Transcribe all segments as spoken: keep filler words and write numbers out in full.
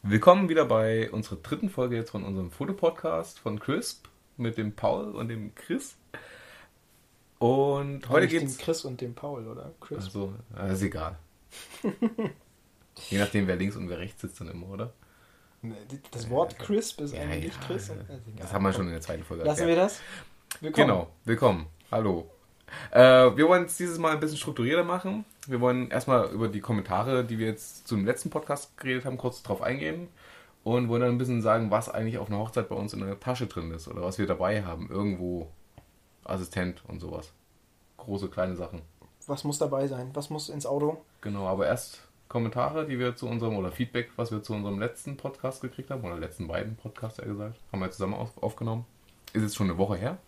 Willkommen wieder bei unserer dritten Folge jetzt von unserem Fotopodcast von Crisp mit dem Paul und dem Chris. Und heute ja, geht's... dem Chris und dem Paul, oder? Chris. Achso, ist egal. Je nachdem, wer links und wer rechts sitzt dann immer, oder? Das Wort Crisp ist ja, eigentlich ja, Chris. Ja. Und, also das haben wir schon in der zweiten Folge Lassen erklärt. wir das? Willkommen. Genau, willkommen. Hallo. Äh, wir wollen es dieses Mal ein bisschen strukturierter machen. Wir wollen erstmal über die Kommentare, die wir jetzt zum letzten Podcast geredet haben, kurz drauf eingehen. Und wollen dann ein bisschen sagen, was eigentlich auf einer Hochzeit bei uns in der Tasche drin ist. Oder was wir dabei haben. Irgendwo Assistent und sowas. Große, kleine Sachen. Was muss dabei sein? Was muss ins Auto? Genau, aber erst Kommentare, die wir zu unserem, oder Feedback, was wir zu unserem letzten Podcast gekriegt haben. Oder letzten beiden Podcasts, eher gesagt. Haben wir zusammen auf, aufgenommen. Ist jetzt schon eine Woche her.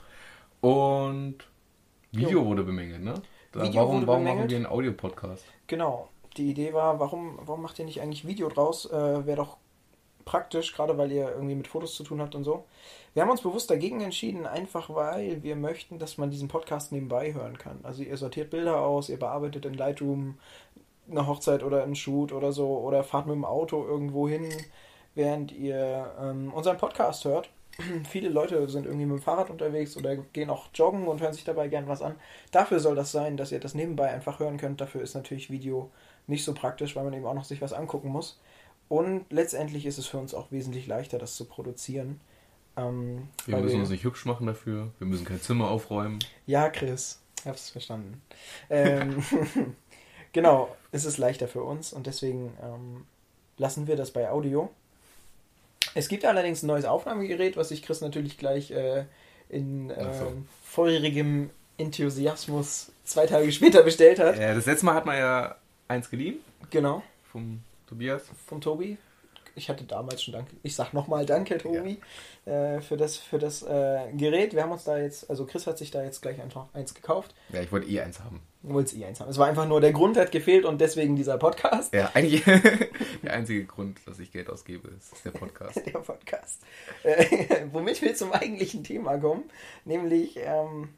Und Video jo. wurde bemängelt, ne? Da, Video warum wurde warum bemängelt. machen wir einen Audio-Podcast? Genau. Die Idee war, warum, warum macht ihr nicht eigentlich Video draus? Äh, Wäre doch praktisch, gerade weil ihr irgendwie mit Fotos zu tun habt und so. Wir haben uns bewusst dagegen entschieden, einfach weil wir möchten, dass man diesen Podcast nebenbei hören kann. Also ihr sortiert Bilder aus, ihr bearbeitet in Lightroom eine Hochzeit oder einen Shoot oder so oder fahrt mit dem Auto irgendwo hin, während ihr ähm, unseren Podcast hört. Viele Leute sind irgendwie mit dem Fahrrad unterwegs oder gehen auch joggen und hören sich dabei gern was an. Dafür soll das sein, dass ihr das nebenbei einfach hören könnt. Dafür ist natürlich Video nicht so praktisch, weil man eben auch noch sich was angucken muss. Und letztendlich ist es für uns auch wesentlich leichter, das zu produzieren. Ähm, wir müssen wir, uns nicht hübsch machen dafür. Wir müssen kein Zimmer aufräumen. Ja, Chris, ich hab's verstanden. ähm, genau, es ist leichter für uns und deswegen ähm, lassen wir das bei Audio. Es gibt allerdings ein neues Aufnahmegerät, was sich Chris natürlich gleich äh, in äh, so. feurigem Enthusiasmus zwei Tage später bestellt hat. Ja, das letzte Mal hat man ja eins geliehen. Genau. Vom Tobias. Vom Tobi. Ich hatte damals schon Danke. Ich sag nochmal Danke, Tobi, ja. äh, für das, für das äh, Gerät. Wir haben uns da jetzt, also Chris hat sich da jetzt gleich einfach eins gekauft. Ja, ich wollte eh eins haben. Du wolltest eh eins haben. Es war einfach nur, der Grund hat gefehlt und deswegen dieser Podcast. Ja, eigentlich der einzige Grund, dass ich Geld ausgebe, ist der Podcast. der Podcast. Äh, womit wir zum eigentlichen Thema kommen, nämlich ähm,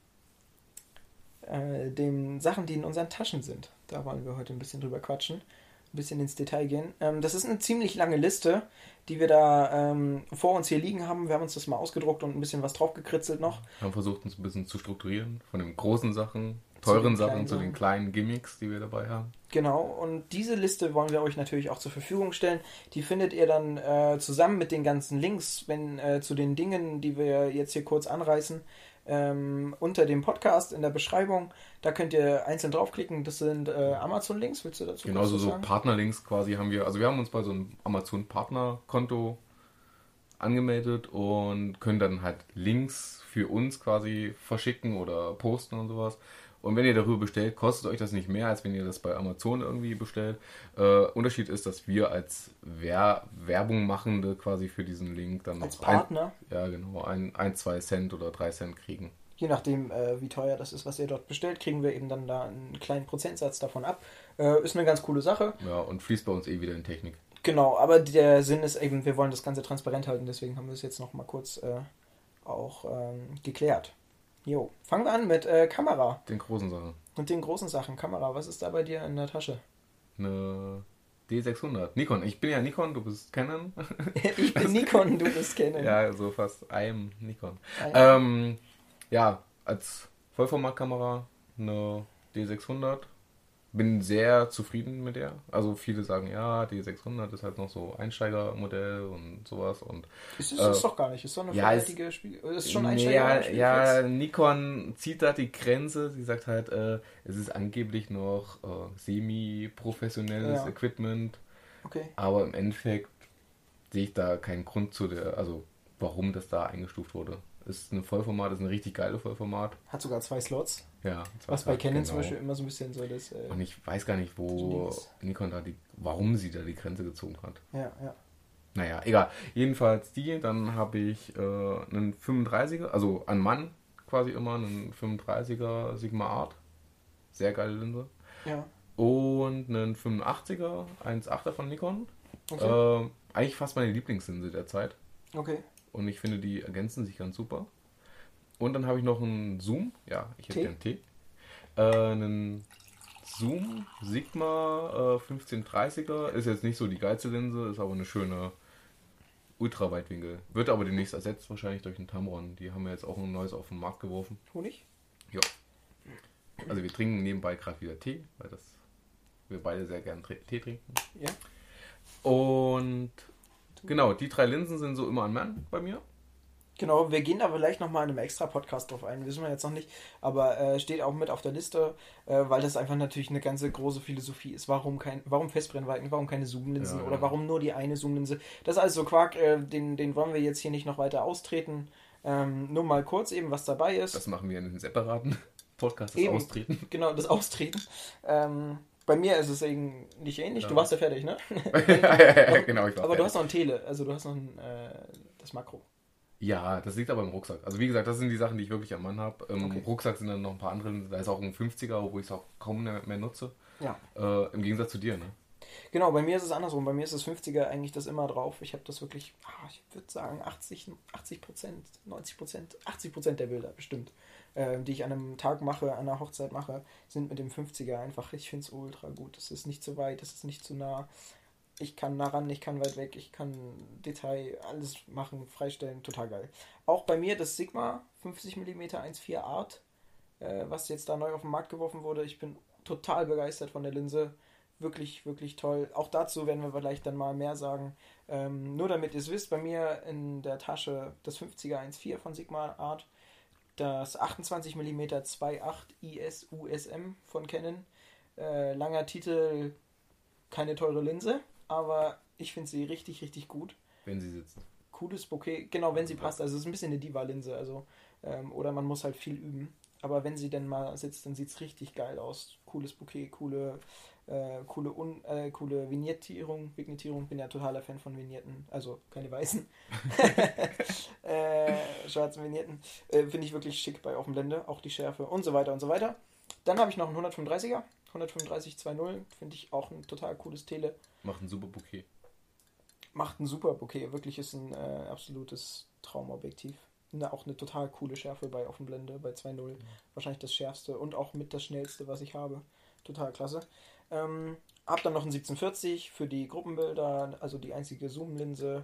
äh, den Sachen, die in unseren Taschen sind. Da wollen wir heute ein bisschen drüber quatschen. Ein bisschen ins Detail gehen. Ähm, das ist eine ziemlich lange Liste, die wir da ähm, vor uns hier liegen haben. Wir haben uns das mal ausgedruckt und ein bisschen was draufgekritzelt noch. Wir haben versucht, uns ein bisschen zu strukturieren. Von den großen Sachen, teuren zu Sachen zu den kleinen Gimmicks, die wir dabei haben. Genau, und diese Liste wollen wir euch natürlich auch zur Verfügung stellen. Die findet ihr dann äh, zusammen mit den ganzen Links, wenn äh, zu den Dingen, die wir jetzt hier kurz anreißen, Ähm, unter dem Podcast in der Beschreibung. Da könnt ihr einzeln draufklicken. Das sind äh, Amazon-Links. Willst du dazu Genau, so, sagen? so Partnerlinks quasi haben wir. Also wir haben uns bei so einem Amazon-Partner-Konto angemeldet und können dann halt Links für uns quasi verschicken oder posten und sowas. Und wenn ihr darüber bestellt, kostet euch das nicht mehr, als wenn ihr das bei Amazon irgendwie bestellt. Äh, Unterschied ist, dass wir als Wer- Werbung machende quasi für diesen Link dann als noch Partner? Ein, ja, genau, ein, ein, zwei Cent oder drei Cent kriegen. Je nachdem, äh, wie teuer das ist, was ihr dort bestellt, kriegen wir eben dann da einen kleinen Prozentsatz davon ab. Äh, ist eine ganz coole Sache. Ja, und fließt bei uns eh wieder in Technik. Genau, aber der Sinn ist eben, wir wollen das Ganze transparent halten, deswegen haben wir es jetzt noch mal kurz äh, auch ähm, geklärt. Jo, fangen wir an mit äh, Kamera. Den großen Sachen. Und den großen Sachen. Kamera, was ist da bei dir in der Tasche? Eine D sechshundert. Nikon. Ich bin ja Nikon, du bist Canon. Ich bin Nikon, du bist Canon. Ja, so fast. I am Nikon. I am. Ähm, ja, als Vollformatkamera eine D sechshundert. Bin sehr zufrieden mit der. Also viele sagen, ja, D sechshundert ist halt noch so Einsteigermodell und sowas. Und Ist es äh, ist doch gar nicht. Ist doch eine ja, vollwertige Spiel. Ist schon ein ja, Einsteiger. ja, Nikon zieht da die Grenze. Sie sagt halt, äh, es ist angeblich noch äh, semi-professionelles Ja. Equipment. Okay. Aber im Endeffekt sehe ich da keinen Grund zu der, also warum das da eingestuft wurde. Ist ein Vollformat, ist ein richtig geile Vollformat. Hat sogar zwei Slots. Ja. Was bei Canon genau. zum Beispiel immer so ein bisschen so das... Äh, Und ich weiß gar nicht, wo Links. Nikon da die, warum sie da die Grenze gezogen hat. ja, ja. Naja, egal. Jedenfalls die, dann habe ich äh, einen fünfunddreißiger, also an Mann quasi immer, einen fünfunddreißiger Sigma Art. Sehr geile Linse. Ja. Und einen fünfundachtziger, eins Komma achter von Nikon. Okay. Äh, eigentlich fast meine Lieblingslinse der Zeit. Okay. Und ich finde, die ergänzen sich ganz super. Und dann habe ich noch einen Zoom. Ja, ich hätte T? gern T. Äh, einen Zoom Sigma äh, fünfzehn dreißiger. Ist jetzt nicht so die geilste Linse, ist aber eine schöne Ultraweitwinkel. Wird aber demnächst ersetzt wahrscheinlich durch einen Tamron. Die haben wir jetzt auch ein neues auf den Markt geworfen. Honig? Ja. Also wir trinken nebenbei gerade wieder Tee, weil das wir beide sehr gerne Tee trinken. Ja. Und genau, die drei Linsen sind so immer an Mann bei mir. Genau, wir gehen da vielleicht nochmal in einem extra Podcast drauf ein, wissen wir jetzt noch nicht, aber äh, steht auch mit auf der Liste, äh, weil das einfach natürlich eine ganze große Philosophie ist. Warum kein, warum Festbrennweiten, warum keine Zoomlinsen Ja, oder ja. warum nur die eine Zoomlinse? Das ist alles so Quark, äh, den, den wollen wir jetzt hier nicht noch weiter austreten. Ähm, nur mal kurz eben, was dabei ist. Das machen wir in einem separaten Podcast, das Eben. Austreten. Genau, das Austreten. Ähm, bei mir ist es eben nicht ähnlich. Ja. Du warst ja fertig, ne? ja, ja, ja, genau, ich war Aber du fertig. hast noch ein Tele, also du hast noch ein, äh, das Makro. Ja, das liegt aber im Rucksack. Also wie gesagt, das sind die Sachen, die ich wirklich am Mann habe. Im Okay. Rucksack sind dann noch ein paar andere. Da ist auch ein fünfziger, wo ich es auch kaum mehr, mehr nutze. Ja. Äh, Im Gegensatz zu dir, ne? Genau, bei mir ist es andersrum. Bei mir ist das fünfziger eigentlich das immer drauf. Ich habe das wirklich, ah, ich würde sagen achtzig, achtzig Prozent, neunzig Prozent, achtzig Prozent der Bilder bestimmt, äh, die ich an einem Tag mache, an einer Hochzeit mache, sind mit dem fünfziger einfach. Ich finde es ultra gut. Es ist nicht zu weit, es ist nicht zu nah. Ich kann nah ran, ich kann weit weg, ich kann Detail, alles machen, freistellen, total geil. Auch bei mir das Sigma fünfzig Millimeter eins Komma vier Art, äh, was jetzt da neu auf den Markt geworfen wurde. Ich bin total begeistert von der Linse. Wirklich, wirklich toll. Auch dazu werden wir vielleicht dann mal mehr sagen. Ähm, nur damit ihr es wisst, bei mir in der Tasche das fünfziger eins Komma vier von Sigma Art, das achtundzwanzig Millimeter zwei Komma acht I S U S M von Canon. Äh, langer Titel, keine teure Linse, aber ich finde sie richtig, richtig gut. Wenn sie sitzt. Cooles Bouquet, genau, wenn sie passt. Also es ist ein bisschen eine Diva-Linse, also ähm, oder man muss halt viel üben. Aber wenn sie denn mal sitzt, dann sieht es richtig geil aus. Cooles Bouquet, coole, äh, coole, Un, äh, coole Vignettierung, Vignettierung. Bin ja totaler Fan von Vignetten, also keine weißen. äh, schwarzen Vignetten. Äh, Finde ich wirklich schick bei Offenblende, auch die Schärfe und so weiter und so weiter. Dann habe ich noch einen hundertfünfunddreißiger, hundertfünfunddreißig zwei Komma null, finde ich auch ein total cooles Tele. Macht ein super Bouquet. Macht ein super Bouquet, wirklich ist ein äh, absolutes Traumobjektiv. Ne, auch eine total coole Schärfe bei Offenblende, bei zwei Komma null. Mhm. Wahrscheinlich das schärfste und auch mit das schnellste, was ich habe. Total klasse. Ähm, hab dann noch ein siebzehn vierzig für die Gruppenbilder, also die einzige Zoom-Linse.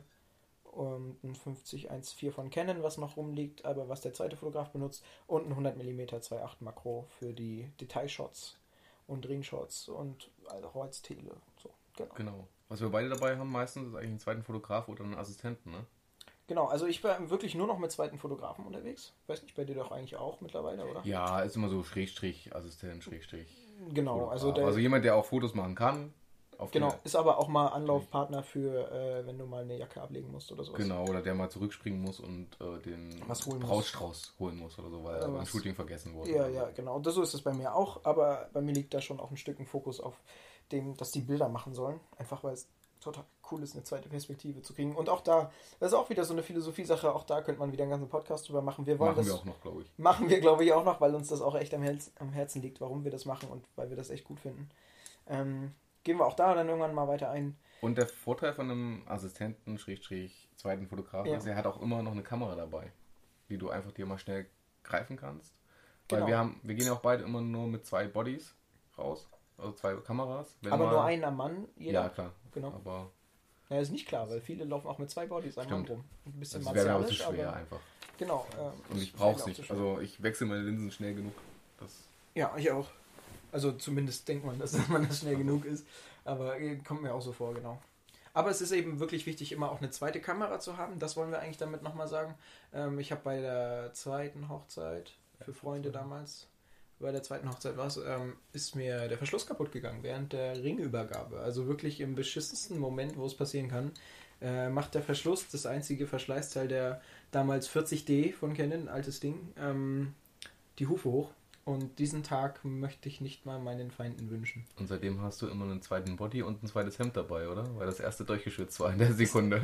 Und ein fünfzig eins Komma vier von Canon, was noch rumliegt, aber was der zweite Fotograf benutzt. Und ein hundert Millimeter zwei Komma acht Makro für die Detailshots und Ringshots und also auch als Tele. So, genau. Genau. Was wir beide dabei haben meistens, ist eigentlich einen zweiten Fotograf oder einen Assistenten, ne? Genau, also ich bin wirklich nur noch mit zweiten Fotografen unterwegs. Weiß nicht, bei dir doch eigentlich auch mittlerweile, oder? Ja, ist immer so Schrägstrich, Assistent, Schrägstrich. Genau, Fotograf. also der, also jemand, der auch Fotos machen kann. Auf genau, der, ist aber auch mal Anlaufpartner für, äh, wenn du mal eine Jacke ablegen musst oder sowas. Genau, oder der mal zurückspringen muss und äh, den Was holen muss. Brautstrauß holen muss oder so, weil er was. beim Shooting vergessen wurde. Ja, ja, genau. Das, so ist es bei mir auch, aber bei mir liegt da schon auch ein Stück ein Fokus auf dem, dass die Bilder machen sollen. Einfach weil es total cool ist, eine zweite Perspektive zu kriegen. Und auch da, das ist auch wieder so eine Philosophie-Sache, auch da könnte man wieder einen ganzen Podcast drüber machen. Wir wollen Machen das, wir auch noch, glaube ich. Machen wir, glaube ich, auch noch, weil uns das auch echt am, Herz, am Herzen liegt, warum wir das machen und weil wir das echt gut finden. Ähm, gehen wir auch da dann irgendwann mal weiter ein. Und der Vorteil von einem Assistenten, Schrägstrich, zweiten Fotografen Ja. ist, er hat auch immer noch eine Kamera dabei, die du einfach dir mal schnell greifen kannst. Weil Genau. wir haben, wir gehen ja auch beide immer nur mit zwei Bodies raus, also zwei Kameras. Wenn Aber mal, nur ein am Mann, jeder. Ja, klar. Genau. Aber Ja, ist nicht klar, weil viele laufen auch mit zwei Bodies am Mann Stimmt. rum. Ein bisschen das wäre mir auch zu martialisch, schwer aber einfach. genau. ähm, Und das ich brauche fällt es auch nicht. zu schwer. Also ich wechsle meine Linsen schnell genug. Das Ja, ich auch. Also zumindest denkt man, dass man das schnell genug ist. Aber äh, kommt mir auch so vor, genau. Aber es ist eben wirklich wichtig, immer auch eine zweite Kamera zu haben. Das wollen wir eigentlich damit nochmal sagen. Ähm, ich habe bei der zweiten Hochzeit für Freunde damals, bei der zweiten Hochzeit war es, ähm, ist mir der Verschluss kaputt gegangen während der Ringübergabe. Also wirklich im beschissensten Moment, wo es passieren kann, äh, macht der Verschluss, das einzige Verschleißteil der damals vierzig D von Canon, altes Ding, ähm, die Hufe hoch. Und diesen Tag möchte ich nicht mal meinen Feinden wünschen. Und seitdem hast du immer einen zweiten Body und ein zweites Hemd dabei, oder? Weil das erste durchgeschwitzt war in der Sekunde.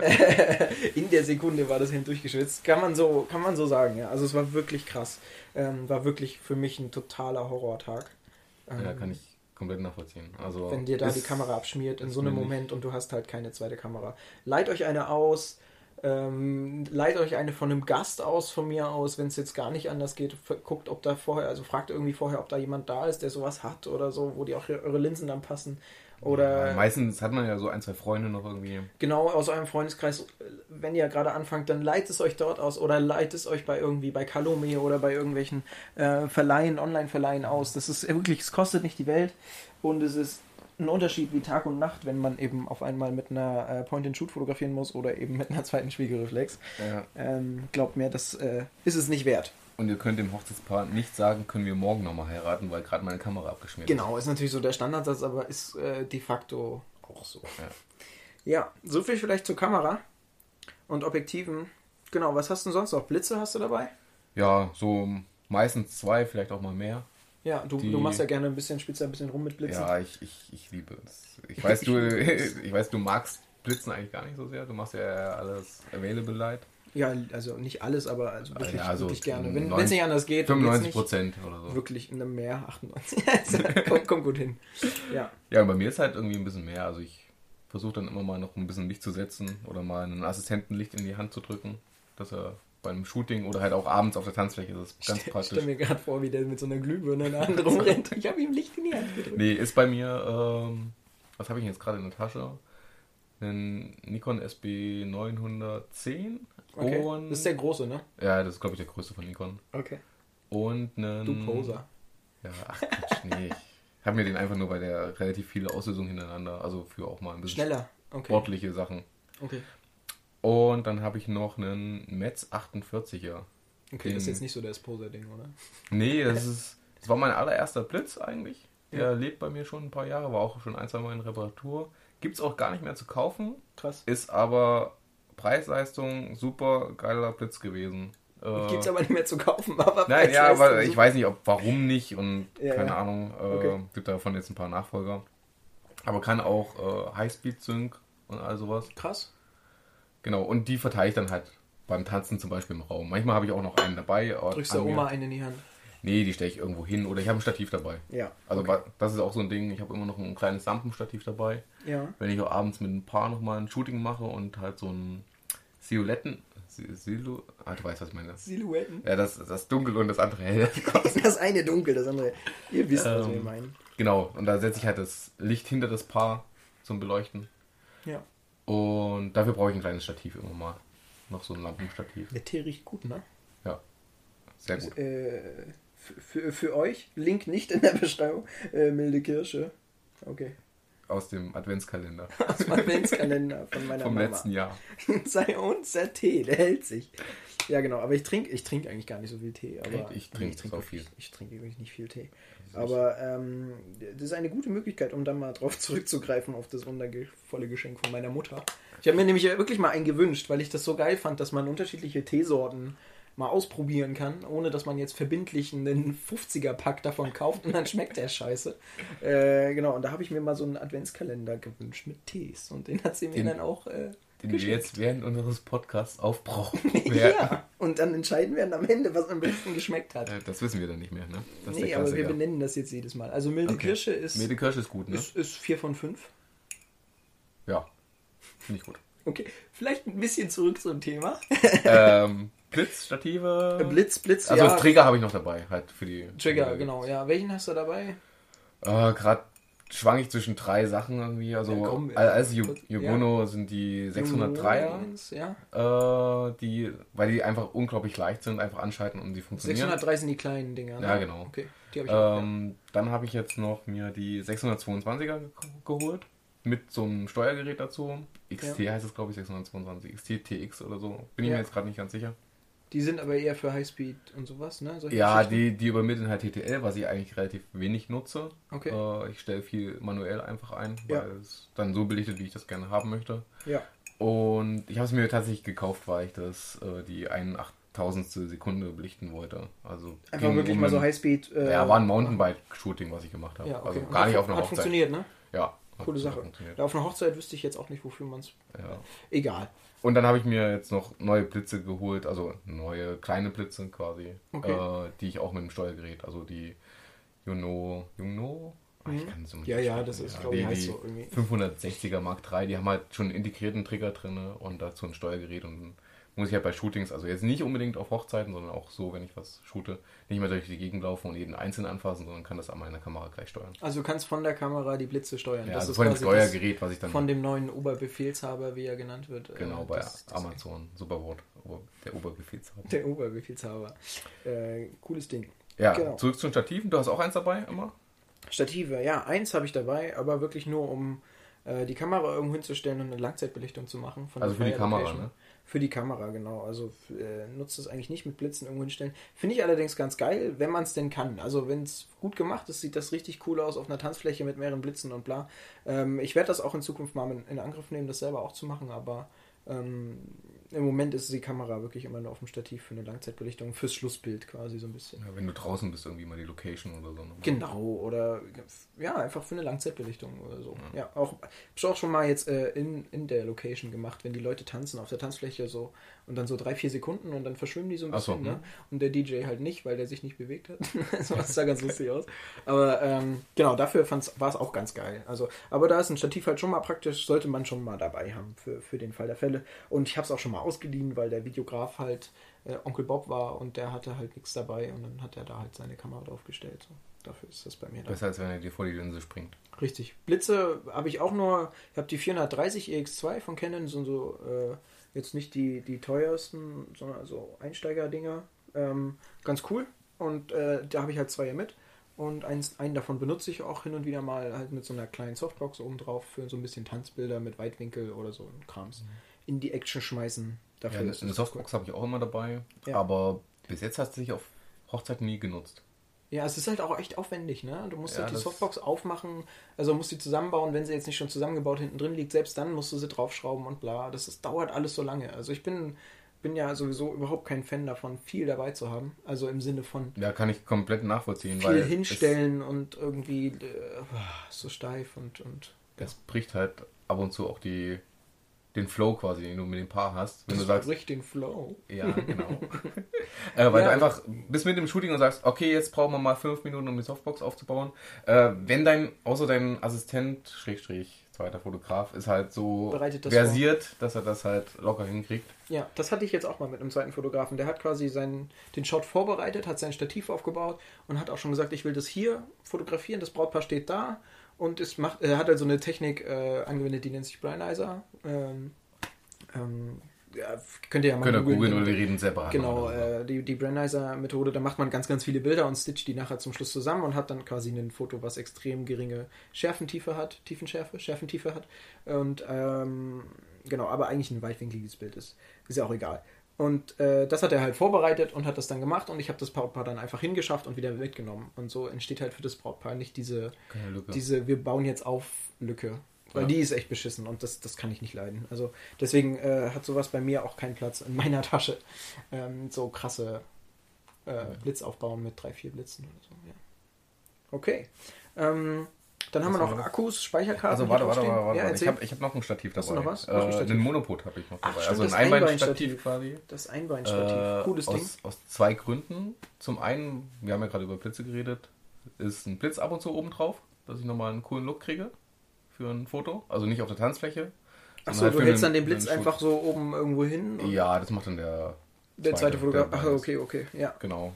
In der Sekunde war das Hemd durchgeschwitzt. Kann man so, kann man so sagen, ja. Also es war wirklich krass. Ähm, war wirklich für mich ein totaler Horrortag. Ähm, Ja, kann ich komplett nachvollziehen. Also wenn dir da ist- die Kamera abschmiert in ist so einem mir Moment und du hast halt keine zweite Kamera. Leiht euch eine aus. Ähm, leiht euch eine von einem Gast aus, von mir aus, wenn es jetzt gar nicht anders geht. Guckt, ob da vorher, also fragt irgendwie vorher, ob da jemand da ist, der sowas hat oder so, wo die auch eure Linsen dann passen. Oder ja, meistens hat man ja so ein, zwei Freunde noch irgendwie. genau aus eurem Freundeskreis, wenn ihr gerade anfangt, dann leiht es euch dort aus oder leiht es euch bei irgendwie bei Kalome oder bei irgendwelchen äh, Verleihen, Online-Verleihen aus. Das ist wirklich, es kostet nicht die Welt und es ist ein Unterschied wie Tag und Nacht, wenn man eben auf einmal mit einer äh, Point-and-Shoot fotografieren muss oder eben mit einer zweiten Spiegelreflex. Ja. Ähm, glaubt mir, das äh, ist es nicht wert. Und ihr könnt dem Hochzeitspaar nicht sagen, können wir morgen nochmal heiraten, weil gerade meine Kamera abgeschmiert Genau, ist natürlich so der Standardsatz, aber ist äh, de facto auch so. Ja. Ja, so viel vielleicht zur Kamera und Objektiven. Genau, was hast du denn sonst noch? Blitze hast du dabei? ist. Ja, so meistens zwei, vielleicht auch mal mehr. Ja, du, Die- du machst ja gerne ein bisschen, spielst ja ein bisschen rum mit Blitzen. Ja, ich, ich, ich liebe es. Ich weiß, du, ich weiß, du magst Blitzen eigentlich gar nicht so sehr. Du machst ja alles Available Light. Ja, also nicht alles, aber also wirklich, Ja, also wirklich gerne. Wenn neunzig es nicht anders geht, dann fünfundneunzig geht's Prozent oder so. nicht. Wirklich in einem Mehr, achtundneunzig. Also, kommt, kommt gut hin. Ja. Ja, bei mir ist halt irgendwie ein bisschen mehr. Also ich versuche dann immer mal noch ein bisschen Licht zu setzen oder mal einen Assistenten Licht in die Hand zu drücken, dass er beim Shooting oder halt auch abends auf der Tanzfläche ist das ganz Ich praktisch. stelle mir gerade vor, wie der mit so einer Glühbirne in der Hand rumrennt. Ich habe ihm Licht in die Hand gedrückt. Nee, ist bei mir, ähm, was habe ich jetzt gerade in der Tasche? Ein Nikon S B neunhundertzehn. Okay. Und Das ist der große, ne? ja, das ist glaube ich der größte von Nikon. Okay. Und einen... Du Poser. Ja, ach Quatsch, nee. Ich habe mir den einfach nur bei der relativ viele Auslösung hintereinander, also für auch mal ein bisschen Schneller. Okay. sportliche Sachen. Okay. Und dann habe ich noch einen Metz achtundvierziger. Okay, Den- das ist jetzt nicht so das Poser-Ding, oder? Nee, das ist das war mein allererster Blitz eigentlich. Der Ja. lebt bei mir schon ein paar Jahre, war auch schon ein, zwei Mal in Reparatur. Gibt's auch gar nicht mehr zu kaufen, Krass. ist aber Preis-Leistung super geiler Blitz gewesen. Äh, Gibt's aber nicht mehr zu kaufen, aber Nein, ja, Preis-Leistung aber ich super. weiß nicht, ob warum nicht und Ja, keine ja. Ahnung. Äh, Okay. Gibt davon jetzt ein paar Nachfolger. Aber kann auch äh, Highspeed-Sync und all sowas. Krass. Genau, und die verteile ich dann halt beim Tanzen zum Beispiel im Raum. Manchmal habe ich auch noch einen dabei. äh, Drückst an der mir. Oma einen in die Hand. Nee, die stelle ich irgendwo hin oder ich habe ein Stativ dabei. Ja. Also okay. wa- das ist auch so ein Ding, ich habe immer noch ein kleines Lampenstativ dabei. Ja. Wenn ich auch abends mit ein Paar nochmal ein Shooting mache und halt so ein Silhouetten... Si- Silu... Ah, du weißt, was ich meine. Silhouetten. Ja, das, das dunkel und das andere hell. Das eine dunkel, das andere. Ihr wisst, was wir Ähm, meinen. Genau, und da setze ich halt das Licht hinter das Paar zum Beleuchten. Ja. Und dafür brauche ich ein kleines Stativ irgendwann mal. Noch so ein Lampenstativ. Der Tee riecht gut, ne? Ja, sehr gut. Äh, für, für, für euch, Link nicht in der Beschreibung, äh, milde Kirsche. Okay. Aus dem Adventskalender Aus dem Adventskalender von meiner vom Mama. letzten Jahr. Sei unser Tee, der hält sich. Ja, genau, aber ich trinke ich trink eigentlich gar nicht so viel Tee. Aber Ich trinke ich trinke so wirklich, viel. ich trinke wirklich nicht viel Tee. Aber ähm, das ist eine gute Möglichkeit, um dann mal drauf zurückzugreifen, auf das wundervolle Geschenk von meiner Mutter. Ich habe mir nämlich wirklich mal einen gewünscht, weil ich das so geil fand, dass man unterschiedliche Teesorten mal ausprobieren kann, ohne dass man jetzt verbindlich einen fünfziger-Pack davon kauft und dann schmeckt der scheiße. Äh, genau, und da habe ich mir mal so einen Adventskalender gewünscht mit Tees und den hat sie mir Den- dann auch äh, Den wir geschickt. jetzt während unseres Podcasts aufbrauchen. Ja, und dann entscheiden wir dann am Ende, was am besten geschmeckt hat. Äh, Das wissen wir dann nicht mehr, ne? Das ist Nee, der aber wir Klassiker. benennen das jetzt jedes Mal. Also milde Okay. Kirsche ist, Mede Kirsche ist gut, ne? ist, ist vier von fünf. Ja, finde ich gut. Okay, vielleicht ein bisschen zurück zum Thema. ähm, Blitzstative. Blitz, Blitz, Also ja. Trigger habe ich noch dabei, halt für die... Trigger, für die- genau, ja. Welchen hast du dabei? Äh, Gerade schwank ich zwischen drei Sachen irgendwie. Also Ja, komm, al- als Yu- kurz- Yugono sind die sechshundertdreier, Ja. äh, die, weil die einfach unglaublich leicht sind, einfach anschalten und die funktionieren. sechshundertdrei sind die kleinen Dinger. Ne? Ja, genau. Okay, die habe ich auch. Ähm, dann habe ich jetzt noch mir die sechshundertzweiundzwanziger ge geholt. Mit so einem Steuergerät dazu. X T heißt es, glaube ich, sechshundertzweiundzwanzig. X T T X oder so. Bin ich Ja. mir jetzt gerade nicht ganz sicher. Die sind aber eher für Highspeed und sowas, ne? Solche Ja, Geschichten? die, die übermitteln halt T T L, was ich eigentlich relativ wenig nutze. Okay. Äh, ich stelle viel manuell einfach ein, Ja. weil es dann so belichtet, wie ich das gerne haben möchte. Ja. Und ich habe es mir tatsächlich gekauft, weil ich das äh, die ein achttausendstel Sekunde belichten wollte. Also Einfach ging wirklich um mal so ein- Highspeed. Äh, Ja, war ein Mountainbike-Shooting, was ich gemacht habe. Ja, okay. Also Und gar hat nicht fu- auf einer Hat Hochzeit. funktioniert, ne? Ja. hat Coole super Sache. funktioniert. Ja, auf einer Hochzeit wüsste ich jetzt auch nicht, wofür man es. Ja. Egal. Und dann habe ich mir jetzt noch neue Blitze geholt, also neue kleine Blitze quasi, Okay. äh, die ich auch mit dem Steuergerät, also die Juno, Juno Mhm. Ich kann es ja, ja, das ist, ja, glaube ich, heißt so irgendwie. fünfhundertsechziger Mark drei, die haben halt schon einen integrierten Trigger drin und dazu ein Steuergerät und muss ich halt bei Shootings, also jetzt nicht unbedingt auf Hochzeiten, sondern auch so, wenn ich was shoote, nicht mehr durch die Gegend laufen und jeden einzeln anfassen, sondern kann das an meiner Kamera gleich steuern. Also du kannst von der Kamera die Blitze steuern. Ja, das also ist von dem Steuergerät, was ich dann... Von dem neuen Oberbefehlshaber, wie er genannt wird. Genau, äh, bei das, das Amazon, super Wort, der Oberbefehlshaber. Der Oberbefehlshaber. Äh, cooles Ding. Ja, genau. Zurück zu den Stativen, du hast auch eins dabei immer? Stative, ja, eins habe ich dabei, aber wirklich nur, um äh, die Kamera irgendwo hinzustellen und eine Langzeitbelichtung zu machen. Von also für die Kamera, Location. ne? Für die Kamera, genau. Also äh, nutzt es eigentlich nicht mit Blitzen irgendwo hinstellen. Finde ich allerdings ganz geil, wenn man es denn kann. Also wenn es gut gemacht ist, sieht das richtig cool aus auf einer Tanzfläche mit mehreren Blitzen und bla. Ähm, ich werde das auch in Zukunft mal in, in Angriff nehmen, das selber auch zu machen, aber ähm, im Moment ist die Kamera wirklich immer nur auf dem Stativ für eine Langzeitbelichtung, fürs Schlussbild quasi so ein bisschen. Ja, wenn du draußen bist, irgendwie mal die Location oder so. Ne? Genau, oder ja, einfach für eine Langzeitbelichtung oder so. Ja, ja auch, hab ich auch schon mal jetzt äh, in, in der Location gemacht, wenn die Leute tanzen auf der Tanzfläche so und dann so drei, vier Sekunden und dann verschwimmen die so ein bisschen, so, ne? Und der D J halt nicht, weil der sich nicht bewegt hat. So sah ganz lustig aus. Aber ähm, genau, dafür war es auch ganz geil. Also, aber da ist ein Stativ halt schon mal praktisch, sollte man schon mal dabei haben für, für den Fall der Fälle. Und ich habe es auch schon mal ausgeliehen, weil der Videograf halt äh, Onkel Bob war und der hatte halt nichts dabei und dann hat er da halt seine Kamera draufgestellt. So. Dafür ist das bei mir da. Besser als wenn er dir vor die Linse springt. Richtig. Blitze habe ich auch nur, ich habe die vierhundertdreißig E X zwei von Canon, sind so äh, jetzt nicht die, die teuersten, sondern so Einsteiger-Dinger. Ähm, ganz cool. Und äh, da habe ich halt zwei mit. Und eins, einen davon benutze ich auch hin und wieder mal halt mit so einer kleinen Softbox oben drauf für so ein bisschen Tanzbilder mit Weitwinkel oder so ein Krams. Mhm. In die Action schmeißen. Dafür ja, eine Softbox cool. habe ich auch immer dabei. Ja. Aber bis jetzt hat sie sich auf Hochzeiten nie genutzt. Ja, es ist halt auch echt aufwendig, ne? Du musst ja, halt die Softbox aufmachen, also musst sie zusammenbauen, wenn sie jetzt nicht schon zusammengebaut hinten drin liegt, selbst dann musst du sie draufschrauben und bla. Das ist, dauert alles so lange. Also ich bin, bin ja sowieso überhaupt kein Fan davon, viel dabei zu haben. Also im Sinne von... Ja, kann ich komplett nachvollziehen. Viel weil hinstellen und irgendwie äh, so steif und... und das bricht halt ab und zu auch die... den Flow quasi, den du mit dem Paar hast. Wenn das du sagst, bricht den Flow. Ja, genau. äh, weil ja. du einfach bist mit dem Shooting und sagst, okay, jetzt brauchen wir mal fünf Minuten, um die Softbox aufzubauen. Äh, wenn dein, außer dein Assistent, Schrägstrich, zweiter Fotograf, ist halt so versiert, vor. dass er das halt locker hinkriegt. Ja, das hatte ich jetzt auch mal mit einem zweiten Fotografen. Der hat quasi seinen, den Shot vorbereitet, hat sein Stativ aufgebaut und hat auch schon gesagt, ich will das hier fotografieren, das Brautpaar steht da. Und es macht, er hat also eine Technik äh, angewendet, die nennt sich Brynizer. Ähm, ähm, ja, könnt ihr ja mal Könnt ihr googeln oder wir reden separat. Genau, äh, die, die Brynizer-Methode, da macht man ganz, ganz viele Bilder und stitcht die nachher zum Schluss zusammen und hat dann quasi ein Foto, was extrem geringe Schärfentiefe hat, Tiefenschärfe, Schärfentiefe hat. Und ähm, genau, aber eigentlich ein weitwinkliges Bild ist. Ist ja auch egal. Und äh, das hat er halt vorbereitet und hat das dann gemacht und ich habe das Brautpaar dann einfach hingeschafft und wieder mitgenommen. Und so entsteht halt für das Brautpaar nicht diese, diese wir bauen jetzt auf Lücke. Weil ja. die ist echt beschissen und das, das kann ich nicht leiden. Also deswegen äh, hat sowas bei mir auch keinen Platz in meiner Tasche. Ähm, so krasse äh, ja. Blitz aufbauen mit drei, vier Blitzen oder so. Ja. Okay. Ähm, Dann haben wir noch Akkus, Speicherkarten. Also warte, warte, warte, warte. Ja, ich habe ich hab noch ein Stativ dabei. Hast du noch was? Äh, noch ein, ein Monopod habe ich noch dabei. Ach, also ein Einbeinstativ quasi. Das Einbeinstativ. Äh, Cooles aus, Ding. Aus zwei Gründen. Zum einen, wir haben ja gerade über Blitze geredet, ist ein Blitz ab und zu oben drauf, dass ich nochmal einen coolen Look kriege für ein Foto. Also nicht auf der Tanzfläche. Achso, halt du hältst dann den Blitz einfach so oben irgendwo hin? Oder? Ja, das macht dann der Der zweite, zweite Fotograf. Ach, okay, okay. Ja. Genau.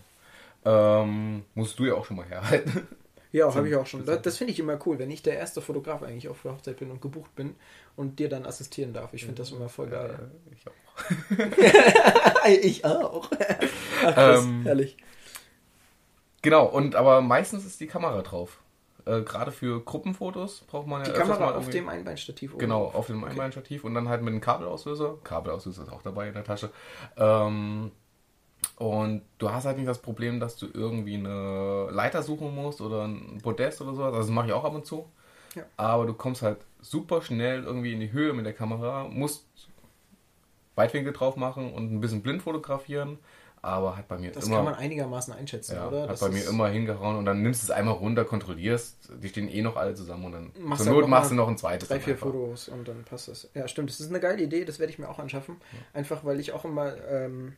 Ähm, musst du ja auch schon mal herhalten. Ja, habe ich auch schon. Das, das finde ich immer cool, wenn ich der erste Fotograf eigentlich auf der Hochzeit bin und gebucht bin und dir dann assistieren darf. Ich finde das immer voll geil. Ja, ich auch. Ich auch. Ach, krass, ähm, herrlich. Genau, und aber meistens ist die Kamera drauf. Äh, Gerade für Gruppenfotos braucht man ja die Kamera auf dem Einbeinstativ. Oben genau, auf dem okay. Einbeinstativ und dann halt mit einem Kabelauslöser. Kabelauslöser ist auch dabei in der Tasche. Ähm, Und du hast halt nicht das Problem, dass du irgendwie eine Leiter suchen musst oder ein Podest oder sowas. Also das mache ich auch ab und zu. Ja. Aber du kommst halt super schnell irgendwie in die Höhe mit der Kamera, musst Weitwinkel drauf machen und ein bisschen blind fotografieren. Aber hat bei mir das immer... Das kann man einigermaßen einschätzen, ja, oder? Hat das bei mir immer hingehauen und dann nimmst du es einmal runter, kontrollierst. Die stehen eh noch alle zusammen und dann machst zur Not machst du noch ein zweites. Drei, vier Fotos und dann passt es. Ja, stimmt. Das ist eine geile Idee. Das werde ich mir auch anschaffen. Ja. Einfach, weil ich auch immer... Ähm,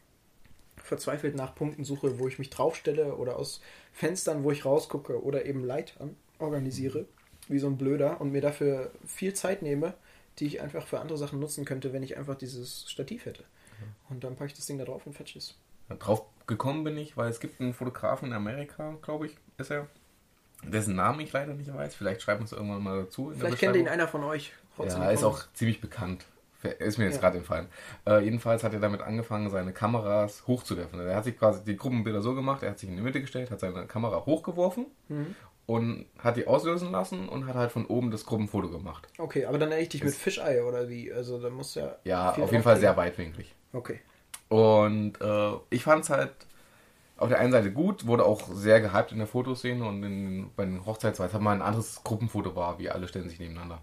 verzweifelt nach Punkten suche, wo ich mich draufstelle oder aus Fenstern, wo ich rausgucke oder eben Leitern, organisiere, wie so ein Blöder, und mir dafür viel Zeit nehme, die ich einfach für andere Sachen nutzen könnte, wenn ich einfach dieses Stativ hätte. Und dann packe ich das Ding da drauf und fertig ist. Ja, drauf gekommen bin ich, weil es gibt einen Fotografen in Amerika, glaube ich, ist er, dessen Namen ich leider nicht weiß. Vielleicht schreiben wir es irgendwann mal dazu. In Vielleicht kennt ihn einer von euch. Ja, er ist auch ziemlich bekannt. Ist mir jetzt ja. gerade entfallen. Äh, jedenfalls hat er damit angefangen, seine Kameras hochzuwerfen. Er hat sich quasi die Gruppenbilder so gemacht, er hat sich in die Mitte gestellt, hat seine Kamera hochgeworfen mhm. und hat die auslösen lassen und hat halt von oben das Gruppenfoto gemacht. Okay, aber dann richtig mit Fischei oder wie? Also da muss ja... Ja, auf jeden Fall sehr weitwinklig. Okay. Und äh, ich fand es halt auf der einen Seite gut, wurde auch sehr gehypt in der Fotoszene und in, bei den Hochzeits, weil es halt mal ein anderes Gruppenfoto war, wie alle stellen sich nebeneinander.